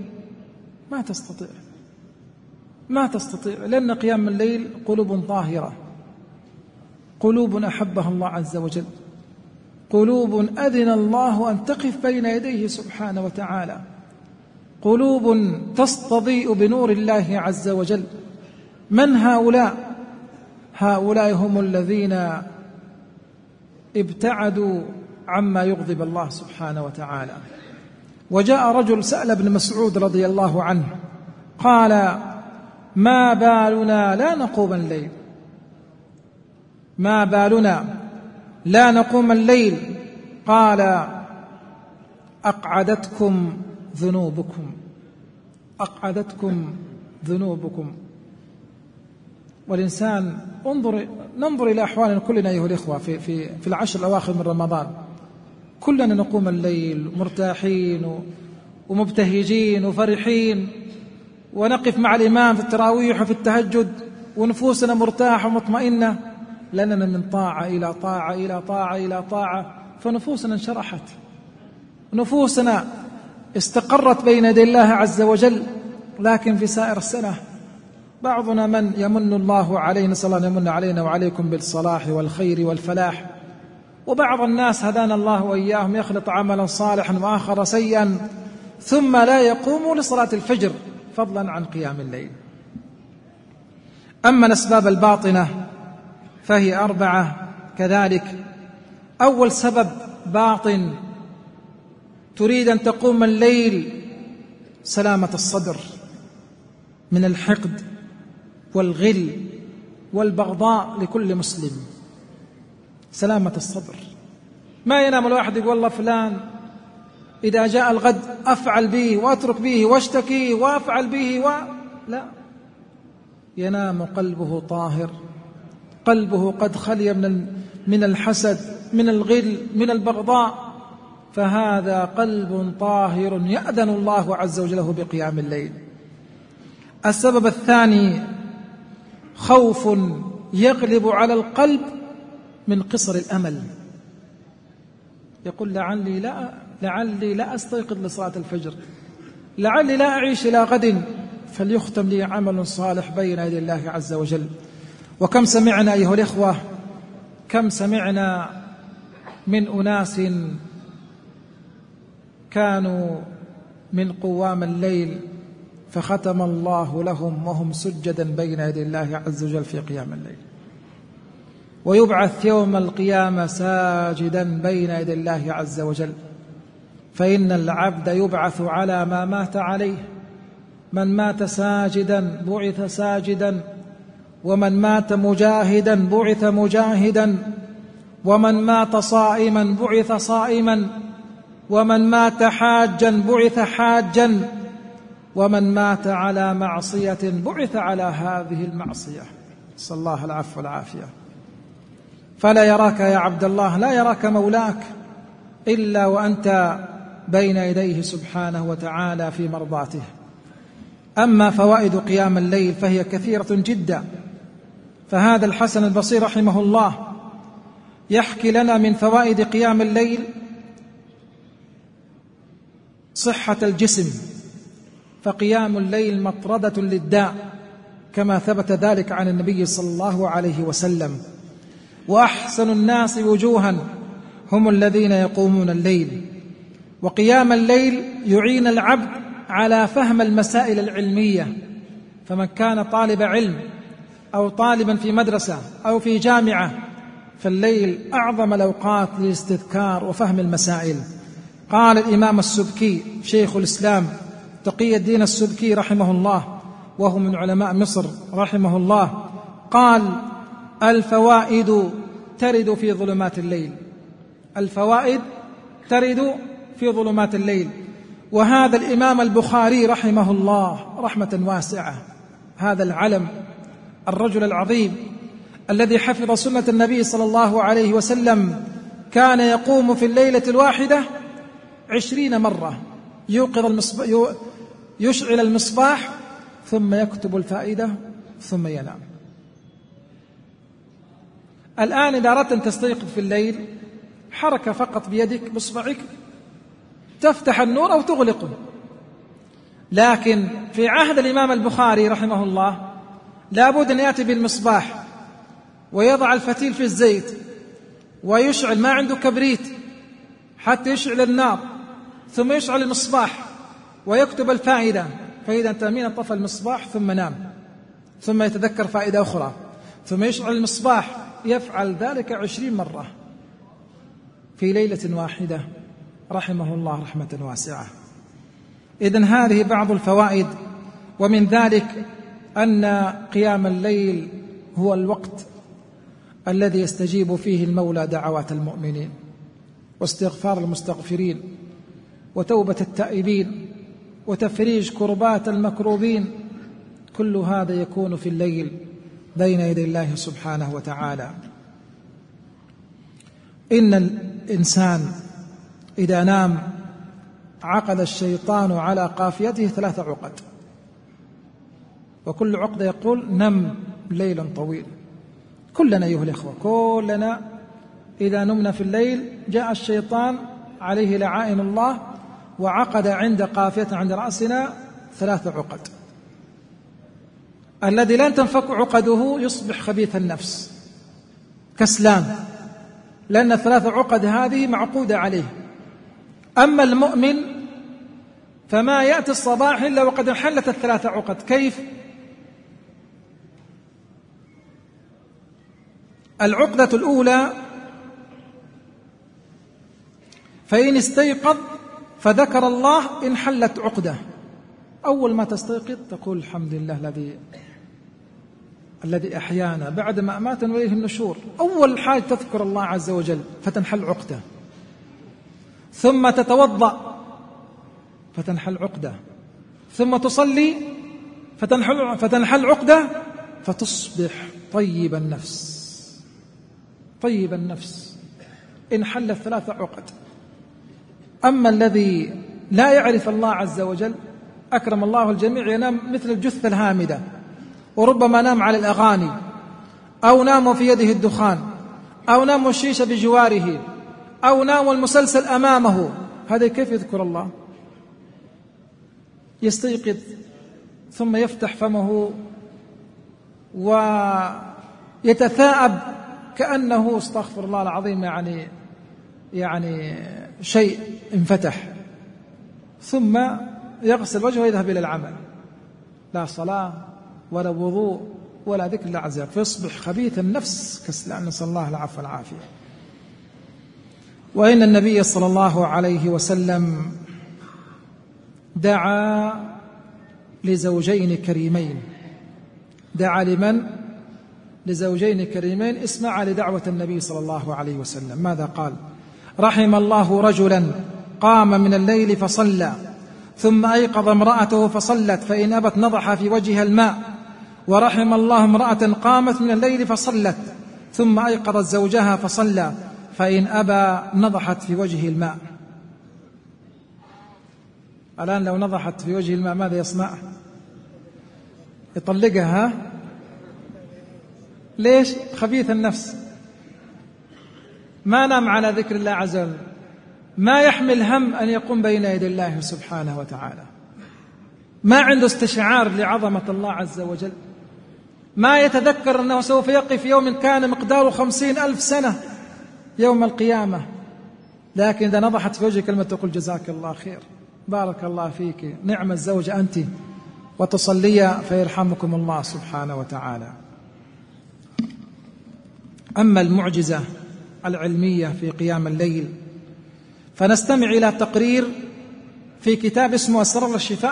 A: ما تستطيع، لأن قيام الليل قلوب طاهرة، قلوب أحبها الله عز وجل، قلوب أذن الله أن تقف بين يديه سبحانه وتعالى، قلوب تستضيء بنور الله عز وجل. من هؤلاء؟ هؤلاء هم الذين ابتعدوا عما يغضب الله سبحانه وتعالى. وجاء رجل سأل ابن مسعود رضي الله عنه قال: ما بالنا لا نقوم الليل؟ ما بالنا لا نقوم الليل؟ قال: أقعدتكم ذنوبكم. والإنسان ننظر إلى أحوالنا كلنا أيها الإخوة في العشر الأواخر من رمضان، كلنا نقوم الليل مرتاحين ومبتهجين وفرحين، ونقف مع الإمام في التراويح وفي التهجد ونفوسنا مرتاحة ومطمئنة، لأننا من طاعة إلى طاعة إلى طاعة إلى طاعة، فنفوسنا انشرحت، نفوسنا استقرت بين يدي الله عز وجل. لكن في سائر السنة بعضنا من يمن الله علينا، نسأل الله أن يمن علينا وعليكم بالصلاح والخير والفلاح، وبعض الناس هدانا الله وإياهم يخلط عملا صالحا وآخر سيئا ثم لا يقوم لصلاة الفجر فضلا عن قيام الليل. أما الأسباب الباطنة فهي 4 كذلك. أول سبب باطن تريد أن تقوم الليل: سلامة الصدر من الحقد والغل والبغضاء لكل مسلم. سلامة الصدر، ما ينام الواحد يقول والله فلان إذا جاء الغد أفعل به وأترك به واشتكي وأفعل به لا، ينام قلبه طاهر، قلبه قد خلي من الحسد، من الغل، من البغضاء، فهذا قلب طاهر يأذن الله عز وجل له بقيام الليل. السبب الثاني: خوف يغلب على القلب من قصر الأمل، يقول لعلي لا أستيقظ لصلاة الفجر، لعلي لا أعيش إلى غد فليختم لي عمل صالح بين يدي الله عز وجل. وكم سمعنا أيها الإخوة، كم سمعنا من أناس كانوا من قوام الليل فختم الله لهم وهم سجدا بين يدي الله عز وجل في قيام الليل، ويبعث يوم القيامة ساجدا بين يدي الله عز وجل. فإن العبد يبعث على ما مات عليه، من مات ساجدا بعث ساجدا، ومن مات مجاهدا بعث مجاهدا، ومن مات صائما بعث صائما، ومن مات حاجا بعث حاجا، ومن مات على معصية بعث على هذه المعصية. نسأل الله العفو والعافية. فلا يراك يا عبد الله، لا يراك مولاك إلا وأنت بين يديه سبحانه وتعالى في مرضاته. أما فوائد قيام الليل فهي كثيرة جدا. فهذا الحسن البصري رحمه الله يحكي لنا من فوائد قيام الليل صحة الجسم، فقيام الليل مطردة للداء كما ثبت ذلك عن النبي صلى الله عليه وسلم. وأحسن الناس وجوها هم الذين يقومون الليل. وقيام الليل يعين العبد على فهم المسائل العلمية، فمن كان طالب علم أو طالبا في مدرسة أو في جامعة فالليل أعظم الأوقات للاستذكار وفهم المسائل. قال الإمام السبكي شيخ الإسلام تقي الدين السبكي رحمه الله، وهو من علماء مصر رحمه الله، قال: الفوائد ترد في ظلمات الليل. الفوائد ترد في ظلمات الليل. وهذا الإمام البخاري رحمه الله رحمة واسعة، هذا العلم، الرجل العظيم الذي حفظ سنة النبي صلى الله عليه وسلم، كان يقوم في الليلة الواحدة 20 مرة، يشعل المصباح ثم يكتب الفائدة ثم ينام. الآن إذا أردت أن تستيقظ في الليل، حركة فقط بيدك بإصبعك تفتح النور أو تغلقه. لكن في عهد الإمام البخاري رحمه الله لابد أن يأتي بالمصباح ويضع الفتيل في الزيت ويشعل، ما عنده كبريت حتى يشعل النار، ثم يشعل المصباح ويكتب الفائدة، فإذا تأمين طفى المصباح ثم نام، ثم يتذكر فائدة أخرى، ثم يشعل المصباح. يفعل ذلك 20 مرة في ليلة واحدة رحمه الله رحمة واسعة. إذن هذه بعض الفوائد. ومن ذلك أن قيام الليل هو الوقت الذي يستجيب فيه المولى دعوات المؤمنين، واستغفار المستغفرين، وتوبة التائبين، وتفريج كربات المكروبين. كل هذا يكون في الليل بين يدي الله سبحانه وتعالى. إن الإنسان إذا نام عقد الشيطان على قافيته 3 عقد، وكل عقدة يقول: نم ليلا طويل. كلنا أيها الإخوة، كلنا إذا نمنا في الليل جاء الشيطان عليه لعائن الله وعقد عند قافية عند رأسنا 3 عقد. الذي لن تنفك عقده يصبح خبيث النفس كسلان، لأن 3 عقد هذه معقودة عليه. أما المؤمن فما يأتي الصباح إلا وقد انحلت 3 عقد. كيف؟ العقدة الأولى: فإن استيقظ فذكر الله انحلت عقدة. أول ما تستيقظ تقول: الحمد لله الذي أحيانا بعد ما أماتنا وإليه النشور. أول حاجة تذكر الله عز وجل فتنحل عقدة، ثم تتوضأ فتنحل عقدة، ثم تصلي فتنحل عقدة، فتصبح طيب النفس. طيب النفس انحل 3 عقد. أما الذي لا يعرف الله عز وجل أكرم الله الجميع ينام مثل الجثة الهامدة، وربما نام على الأغاني، أو نام في يده الدخان، أو نام الشيشة بجواره، أو نام المسلسل أمامه. هذا كيف يذكر الله؟ يستيقظ ثم يفتح فمه ويتثاءب كأنه استغفر الله العظيم يعني شيء انفتح، ثم يغسل وجهه ويذهب إلى العمل. لا صلاة ولا وضوء ولا ذكر الله عز وجل، فيصبح خبيث النفس كسلان، نسأل الله العفو والعافية. وإن النبي صلى الله عليه وسلم دعا لزوجين كريمين. دعا لمن؟ لزوجين كريمين. اسمع لدعوة النبي صلى الله عليه وسلم ماذا قال: رحم الله رجلا قام من الليل فصلى ثم أيقظ امرأته فصلت فإن أبت نضح في وجهها الماء، ورحم الله امرأة قامت من الليل فصلت ثم أيقظت زوجها فصلى فإن أبى نضحت في وجهه الماء. الآن لو نضحت في وجه الماء ماذا يصنع؟ يطلقها. ليش؟ خبيث النفس، ما نام على ذكر الله عز وجل، ما يحمل هم أن يقوم بين يدي الله سبحانه وتعالى، ما عنده استشعار لعظمة الله عز وجل، ما يتذكر أنه سوف يقف يوم كان مقداره 50,000 سنة يوم القيامة، لكن إذا نضحت في وجهك كلمة تقول جزاك الله خير، بارك الله فيك، نعم الزوجة أنت، وتصلي فيرحمكم الله سبحانه وتعالى. أما المعجزة العلمية في قيام الليل فنستمع إلى تقرير في كتاب اسمه أسرار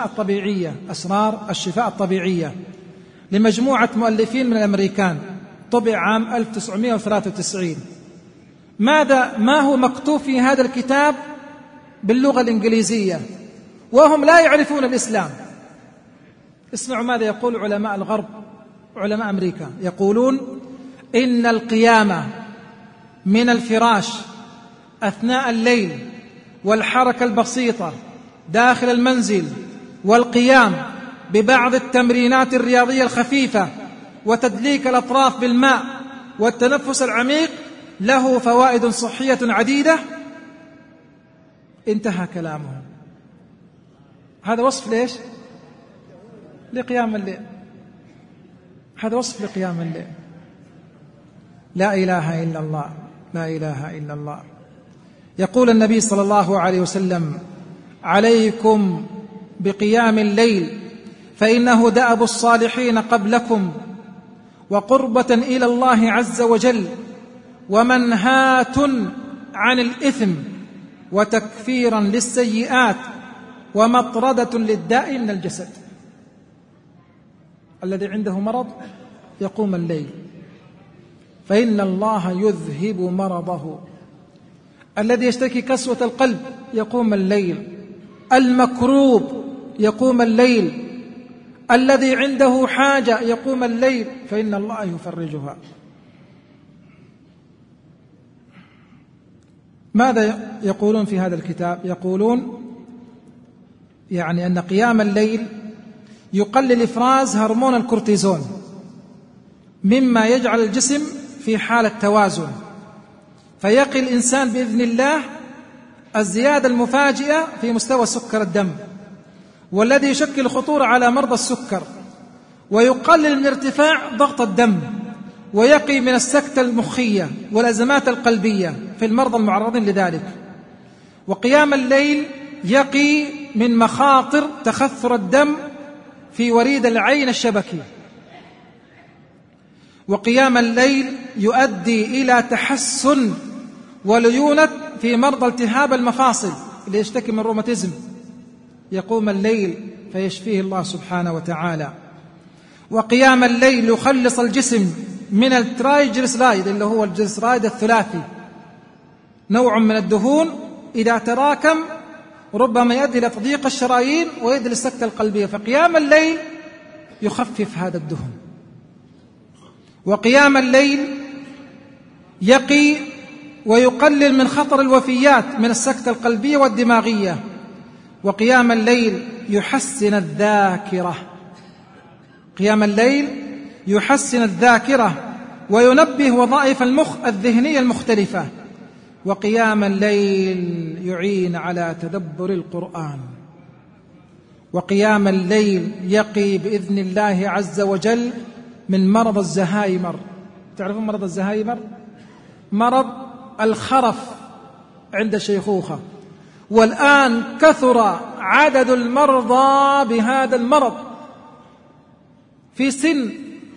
A: الشفاء الطبيعية لمجموعة مؤلفين من الأمريكان، طبع عام 1993. ما هو مكتوب في هذا الكتاب باللغة الإنجليزية وهم لا يعرفون الإسلام؟ اسمعوا ماذا يقول علماء الغرب، علماء أمريكا، يقولون إن القيام من الفراش أثناء الليل والحركة البسيطة داخل المنزل والقيام ببعض التمرينات الرياضية الخفيفة وتدليك الأطراف بالماء والتنفس العميق له فوائد صحية عديدة. انتهى كلامه. هذا وصف ليش؟ لقيام الليل. هذا وصف لقيام الليل. لا إله إلا الله، لا إله إلا الله. يقول النبي صلى الله عليه وسلم: عليكم بقيام الليل فإنه دأب الصالحين قبلكم وقربة إلى الله عز وجل ومنهاة عن الإثم وتكفيرا للسيئات ومطردة للداء من الجسد. الذي عنده مرض يقوم الليل فإن الله يذهب مرضه. الذي يشتكي كسوة القلب يقوم الليل. المكروب يقوم الليل. الذي عنده حاجة يقوم الليل فإن الله يفرجها. ماذا يقولون في هذا الكتاب؟ يقولون يعني أن قيام الليل يقلل إفراز هرمون الكورتيزون مما يجعل الجسم في حالة توازن، فيقي الإنسان بإذن الله الزيادة المفاجئة في مستوى سكر الدم والذي يشكل خطورة على مرضى السكر، ويقلل من ارتفاع ضغط الدم، ويقي من السكتة المخية والأزمات القلبية في المرضى المعرضين لذلك. وقيام الليل يقي من مخاطر تخثر الدم في وريد العين الشبكي. وقيام الليل يؤدي إلى تحسن وليونة في مرضى التهاب المفاصل اللي يشتكي من روماتيزم، يقوم الليل فيشفيه الله سبحانه وتعالى. وقيام الليل يخلص الجسم من الترايجليسرايد اللي هو الجليسرايد الثلاثي، نوع من الدهون إذا تراكم ربما يؤدي إلى تضييق الشرايين ويؤدي للسكتة القلبية، فقيام الليل يخفف هذا الدهن. وقيام الليل يقي ويقلل من خطر الوفيات من السكتة القلبية والدماغية. وقيام الليل يحسن الذاكرة. قيام الليل يحسن الذاكرة وينبه وظائف المخ الذهنية المختلفة. وقيام الليل يعين على تدبر القرآن. وقيام الليل يقي بإذن الله عز وجل من مرض الزهايمر. تعرفون مرض الزهايمر؟ مرض الخرف عند الشيخوخة، والآن كثر عدد المرضى بهذا المرض في سن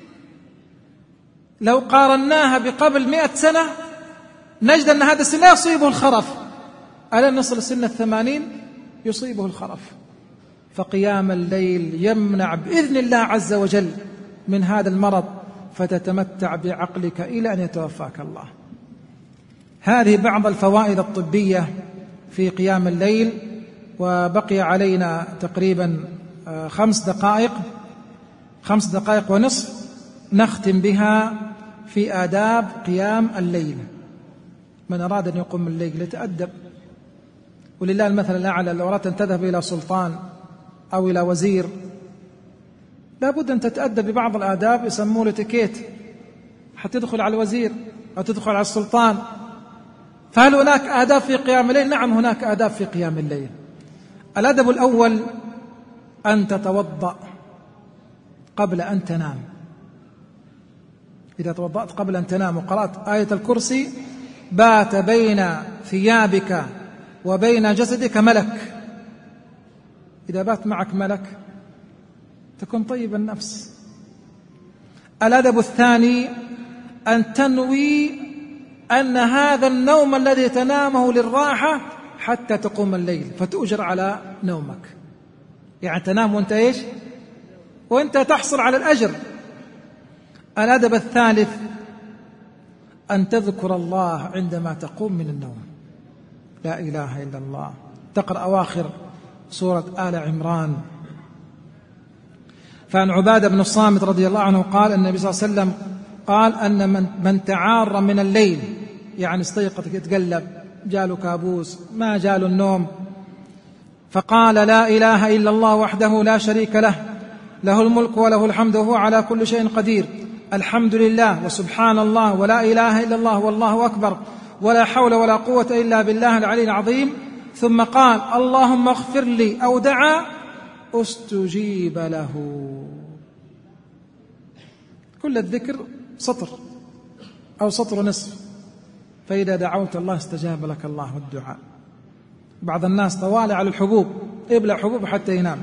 A: لو قارناها بقبل 100 سنة نجد أن هذا السن لا يصيبه الخرف، ألا نصل سن 80 يصيبه الخرف. فقيام الليل يمنع بإذن الله عز وجل من هذا المرض، فتتمتع بعقلك إلى أن يتوفاك الله. هذه بعض الفوائد الطبية في قيام الليل، وبقي علينا تقريبا 5 دقائق ونصف نختم بها في آداب قيام الليل. من أراد أن يقوم الليل يتأدب، ولله المثل الأعلى. لو أردت أن تذهب إلى سلطان أو إلى وزير لابد أن تتأدب ببعض الآداب يسموه الاتيكيت حتى تدخل على الوزير أو تدخل على السلطان. فهل هناك آداب في قيام الليل؟ نعم، هناك آداب في قيام الليل. الأدب الأول أن تتوضأ قبل أن تنام. إذا توضأت قبل أن تنام وقرأت آية الكرسي بات بين ثيابك وبين جسدك ملك. إذا بات معك ملك تكون طيب النفس. الأدب الثاني أن تنوي أن هذا النوم الذي تنامه للراحة حتى تقوم الليل فتؤجر على نومك. يعني تنام وانت إيش؟ وانت تحصل على الأجر. الأدب الثالث أن تذكر الله عندما تقوم من النوم، لا إله إلا الله. تقرأ أواخر سورة آل عمران. فعن عبادة بن الصامت رضي الله عنه قال النبي صلى الله عليه وسلم قال أن من تعار من الليل، يعني استيقظ يتقلب، جاله كابوس، ما جاله النوم، فقال لا إله إلا الله وحده لا شريك له، له الملك وله الحمد وهو على كل شيء قدير، الحمد لله وسبحان الله ولا إله إلا الله والله أكبر ولا حول ولا قوة إلا بالله العلي العظيم، ثم قال اللهم اغفر لي أو دعا استجيب له. كل الذكر سطر أو سطر نصف، فإذا دعوت الله استجاب لك الله الدعاء. بعض الناس طوال على الحبوب، يبلع حبوب حتى ينام.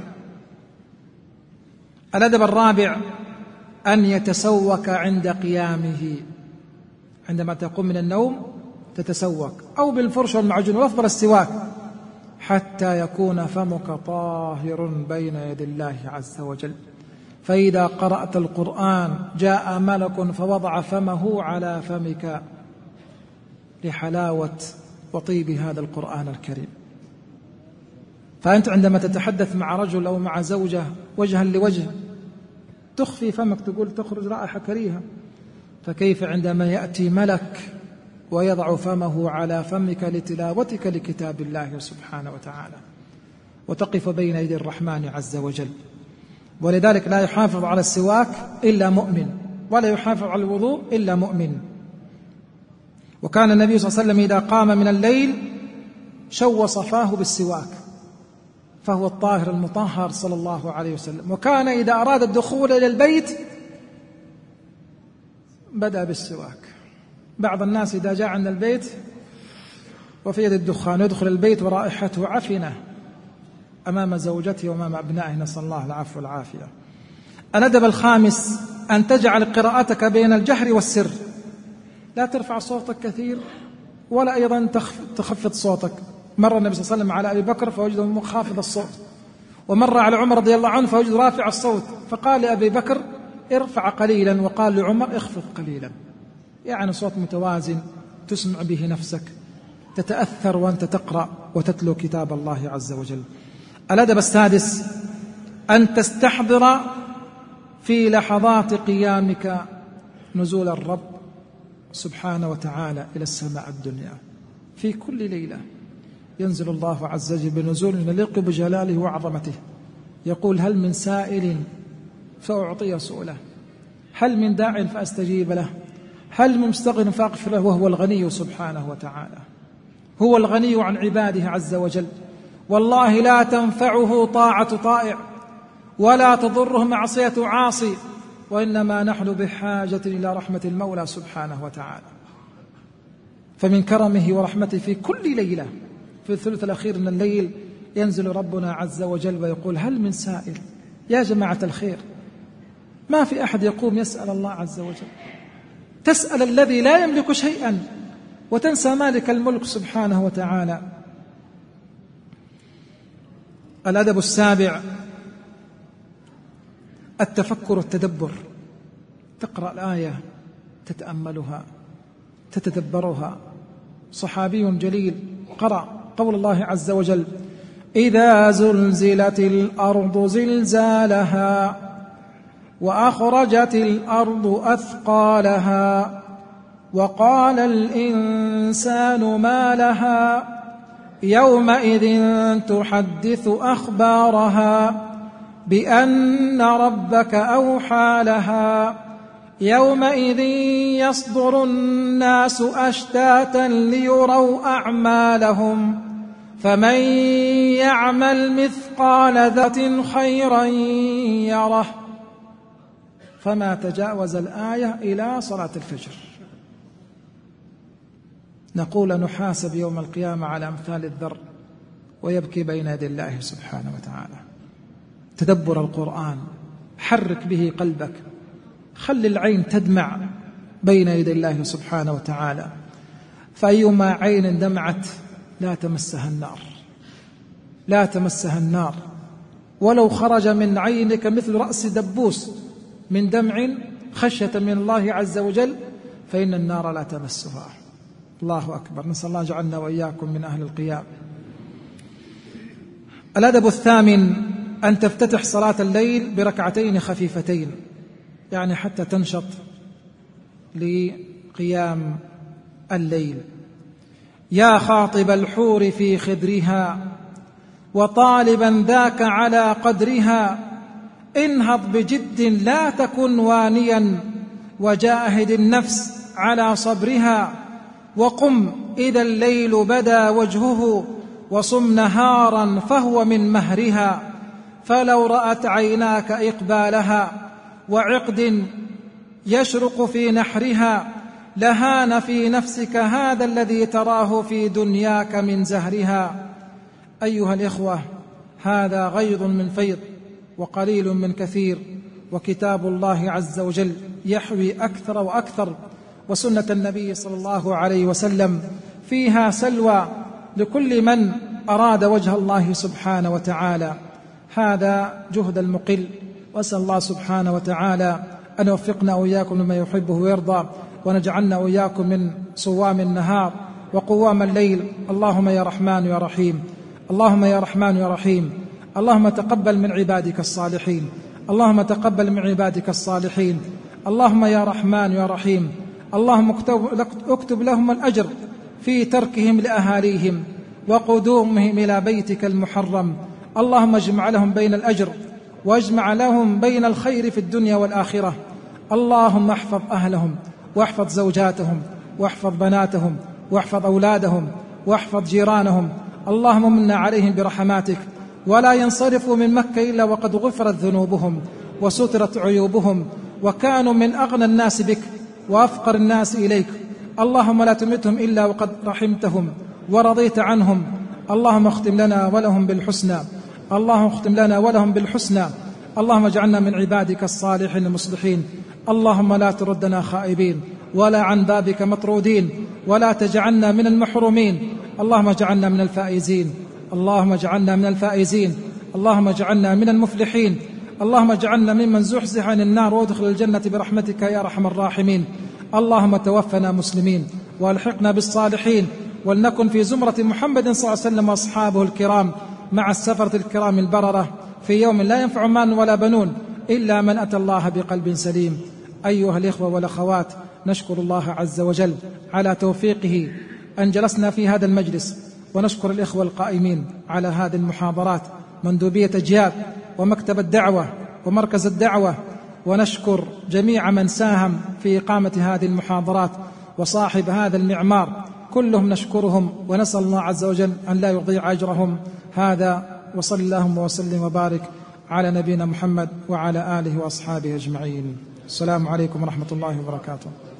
A: الأدب الرابع أن يتسوك عند قيامه. عندما تقوم من النوم تتسوك أو بالفرش والمعجون، وأفضل السواك، حتى يكون فمك طاهر بين يدي الله عز وجل. فإذا قرأت القرآن جاء ملك فوضع فمه على فمك لحلاوة وطيب هذا القرآن الكريم. فأنت عندما تتحدث مع رجل أو مع زوجة وجها لوجه تخفي فمك، تقول تخرج رائحة كريهة، فكيف عندما يأتي ملك ويضع فمه على فمك لتلاوتك لكتاب الله سبحانه وتعالى، وتقف بين يدي الرحمن عز وجل. ولذلك لا يحافظ على السواك إلا مؤمن، ولا يحافظ على الوضوء إلا مؤمن. وكان النبي صلى الله عليه وسلم إذا قام من الليل شو صفاه بالسواك، فهو الطاهر المطهر صلى الله عليه وسلم. وكان إذا أراد الدخول إلى البيت بدأ بالسواك. بعض الناس إذا جاء عند البيت وفي يد الدخان يدخل البيت ورائحته عفنة أمام زوجته وأمام أبنائه، نسأل الله العفو والعافية. الأدب الخامس أن تجعل قراءتك بين الجهر والسر، لا ترفع صوتك كثير ولا أيضا تخفض صوتك. مر النبي صلى الله عليه وسلم على أبي بكر فوجده خافض الصوت، ومر على عمر رضي الله عنه فوجده رافع الصوت، فقال لأبي بكر ارفع قليلا، وقال لعمر اخفض قليلا، يعني صوت متوازن تسمع به نفسك، تتأثر وأنت تقرأ وتتلو كتاب الله عز وجل. الأدب السادس أن تستحضر في لحظات قيامك نزول الرب سبحانه وتعالى إلى السماء الدنيا. في كل ليلة ينزل الله عز وجل بنزول يليق بجلاله وعظمته، يقول هل من سائل فأعطي سؤله، هل من داع فأستجيب له، هل من مستغن فأغفر له، وهو الغني سبحانه وتعالى. هو الغني عن عباده عز وجل، والله لا تنفعه طاعة طائع ولا تضره معصية عاصي، وإنما نحن بحاجة إلى رحمة المولى سبحانه وتعالى. فمن كرمه ورحمته في كل ليلة في الثلث الأخير من الليل ينزل ربنا عز وجل ويقول هل من سائل. يا جماعة الخير، ما في أحد يقوم يسأل الله عز وجل، تسأل الذي لا يملك شيئا وتنسى مالك الملك سبحانه وتعالى. الأدب السابع التفكر والتدبر، تقرأ الآية تتأملها تتدبرها. صحابي جليل قرأ قول الله عز وجل إذا زلزلت الأرض زلزالها وأخرجت الأرض أثقالها وقال الإنسان ما لها يومئذ تحدث أخبارها بأن ربك أوحى لها يومئذ يصدر الناس أشتاتا ليروا أعمالهم فمن يعمل مثقال ذرة خيرا يره. فما تجاوز الآية إلى صلاة الفجر. نقول نحاسب يوم القيامة على أمثال الذر ويبكي بين يدي الله سبحانه وتعالى. تدبر القرآن، حرك به قلبك، خل العين تدمع بين يدي الله سبحانه وتعالى، فأيما عين دمعت لا تمسها النار، لا تمسها النار، ولو خرج من عينك مثل رأس دبوس من دمع خشية من الله عز وجل فإن النار لا تمسها. الله أكبر. نسأل الله جعلنا وإياكم من أهل القيام. الأدب الثامن أن تفتتح صلاة الليل بركعتين خفيفتين، يعني حتى تنشط لقيام الليل. يا خاطب الحور في خدرها وطالبا ذاك على قدرها، انهض بجد لا تكن وانيا وجاهد النفس على صبرها، وقم إذا الليل بدا وجهه وصم نهارا فهو من مهرها، فلو رأت عيناك إقبالها وعقد يشرق في نحرها، لهان في نفسك هذا الذي تراه في دنياك من زهرها. أيها الإخوة، هذا غيض من فيض وقليل من كثير، وكتاب الله عز وجل يحوي أكثر وأكثر، وسنة النبي صلى الله عليه وسلم فيها سلوى لكل من أراد وجه الله سبحانه وتعالى. هذا جهد المقل، وأسأل الله سبحانه وتعالى أن يوفقنا وإياكم لما يحبه ويرضى، ونجعلنا وإياكم من صوام النهار وقوام الليل. اللهم يا رحمن يا رحيم، اللهم يا رحمن يا رحيم، اللهم تقبل من عبادك الصالحين، اللهم تقبل من عبادك الصالحين. اللهم يا رحمن يا رحيم، اللهم اكتب لهم الأجر في تركهم لأهاليهم وقدومهم إلى بيتك المحرم. اللهم اجمع لهم بين الأجر واجمع لهم بين الخير في الدنيا والآخرة. اللهم احفظ أهلهم واحفظ زوجاتهم واحفظ بناتهم واحفظ أولادهم واحفظ جيرانهم. اللهم منا عليهم برحماتك، ولا ينصرفوا من مكة إلا وقد غفرت ذنوبهم وسترت عيوبهم، وكانوا من أغنى الناس بك وأفقر الناس إليك. اللهم لا تمتهم إلا وقد رحمتهم ورضيت عنهم. اللهم اختم لنا ولهم بالحسنى، اللهم اختم لنا ولهم بالحسنى. اللهم اجعلنا من عبادك الصالحين المصلحين. اللهم لا تردنا خائبين ولا عن بابك مطرودين، ولا تجعلنا من المحرومين. اللهم اجعلنا من الفائزين، اللهم اجعلنا من الفائزين، اللهم اجعلنا من المفلحين. اللهم اجعلنا ممن زحزح عن النار وادخل الجنة برحمتك يا أرحم الراحمين. اللهم توفنا مسلمين والحقنا بالصالحين، ولنكن في زمرة محمد صلى الله عليه وسلم وأصحابه الكرام مع السفرة الكرام البررة في يوم لا ينفع مال ولا بنون إلا من أتى الله بقلب سليم. أيها الإخوة والأخوات، نشكر الله عز وجل على توفيقه أن جلسنا في هذا المجلس، ونشكر الإخوة القائمين على هذه المحاضرات، مندوبية أجيال ومكتب الدعوة ومركز الدعوة، ونشكر جميع من ساهم في إقامة هذه المحاضرات وصاحب هذا المعمار، كلهم نشكرهم ونسأل الله عز وجل أن لا يضيع أجرهم. هذا وصلى اللهم وسلم وبارك على نبينا محمد وعلى آله وأصحابه أجمعين. السلام عليكم ورحمة الله وبركاته.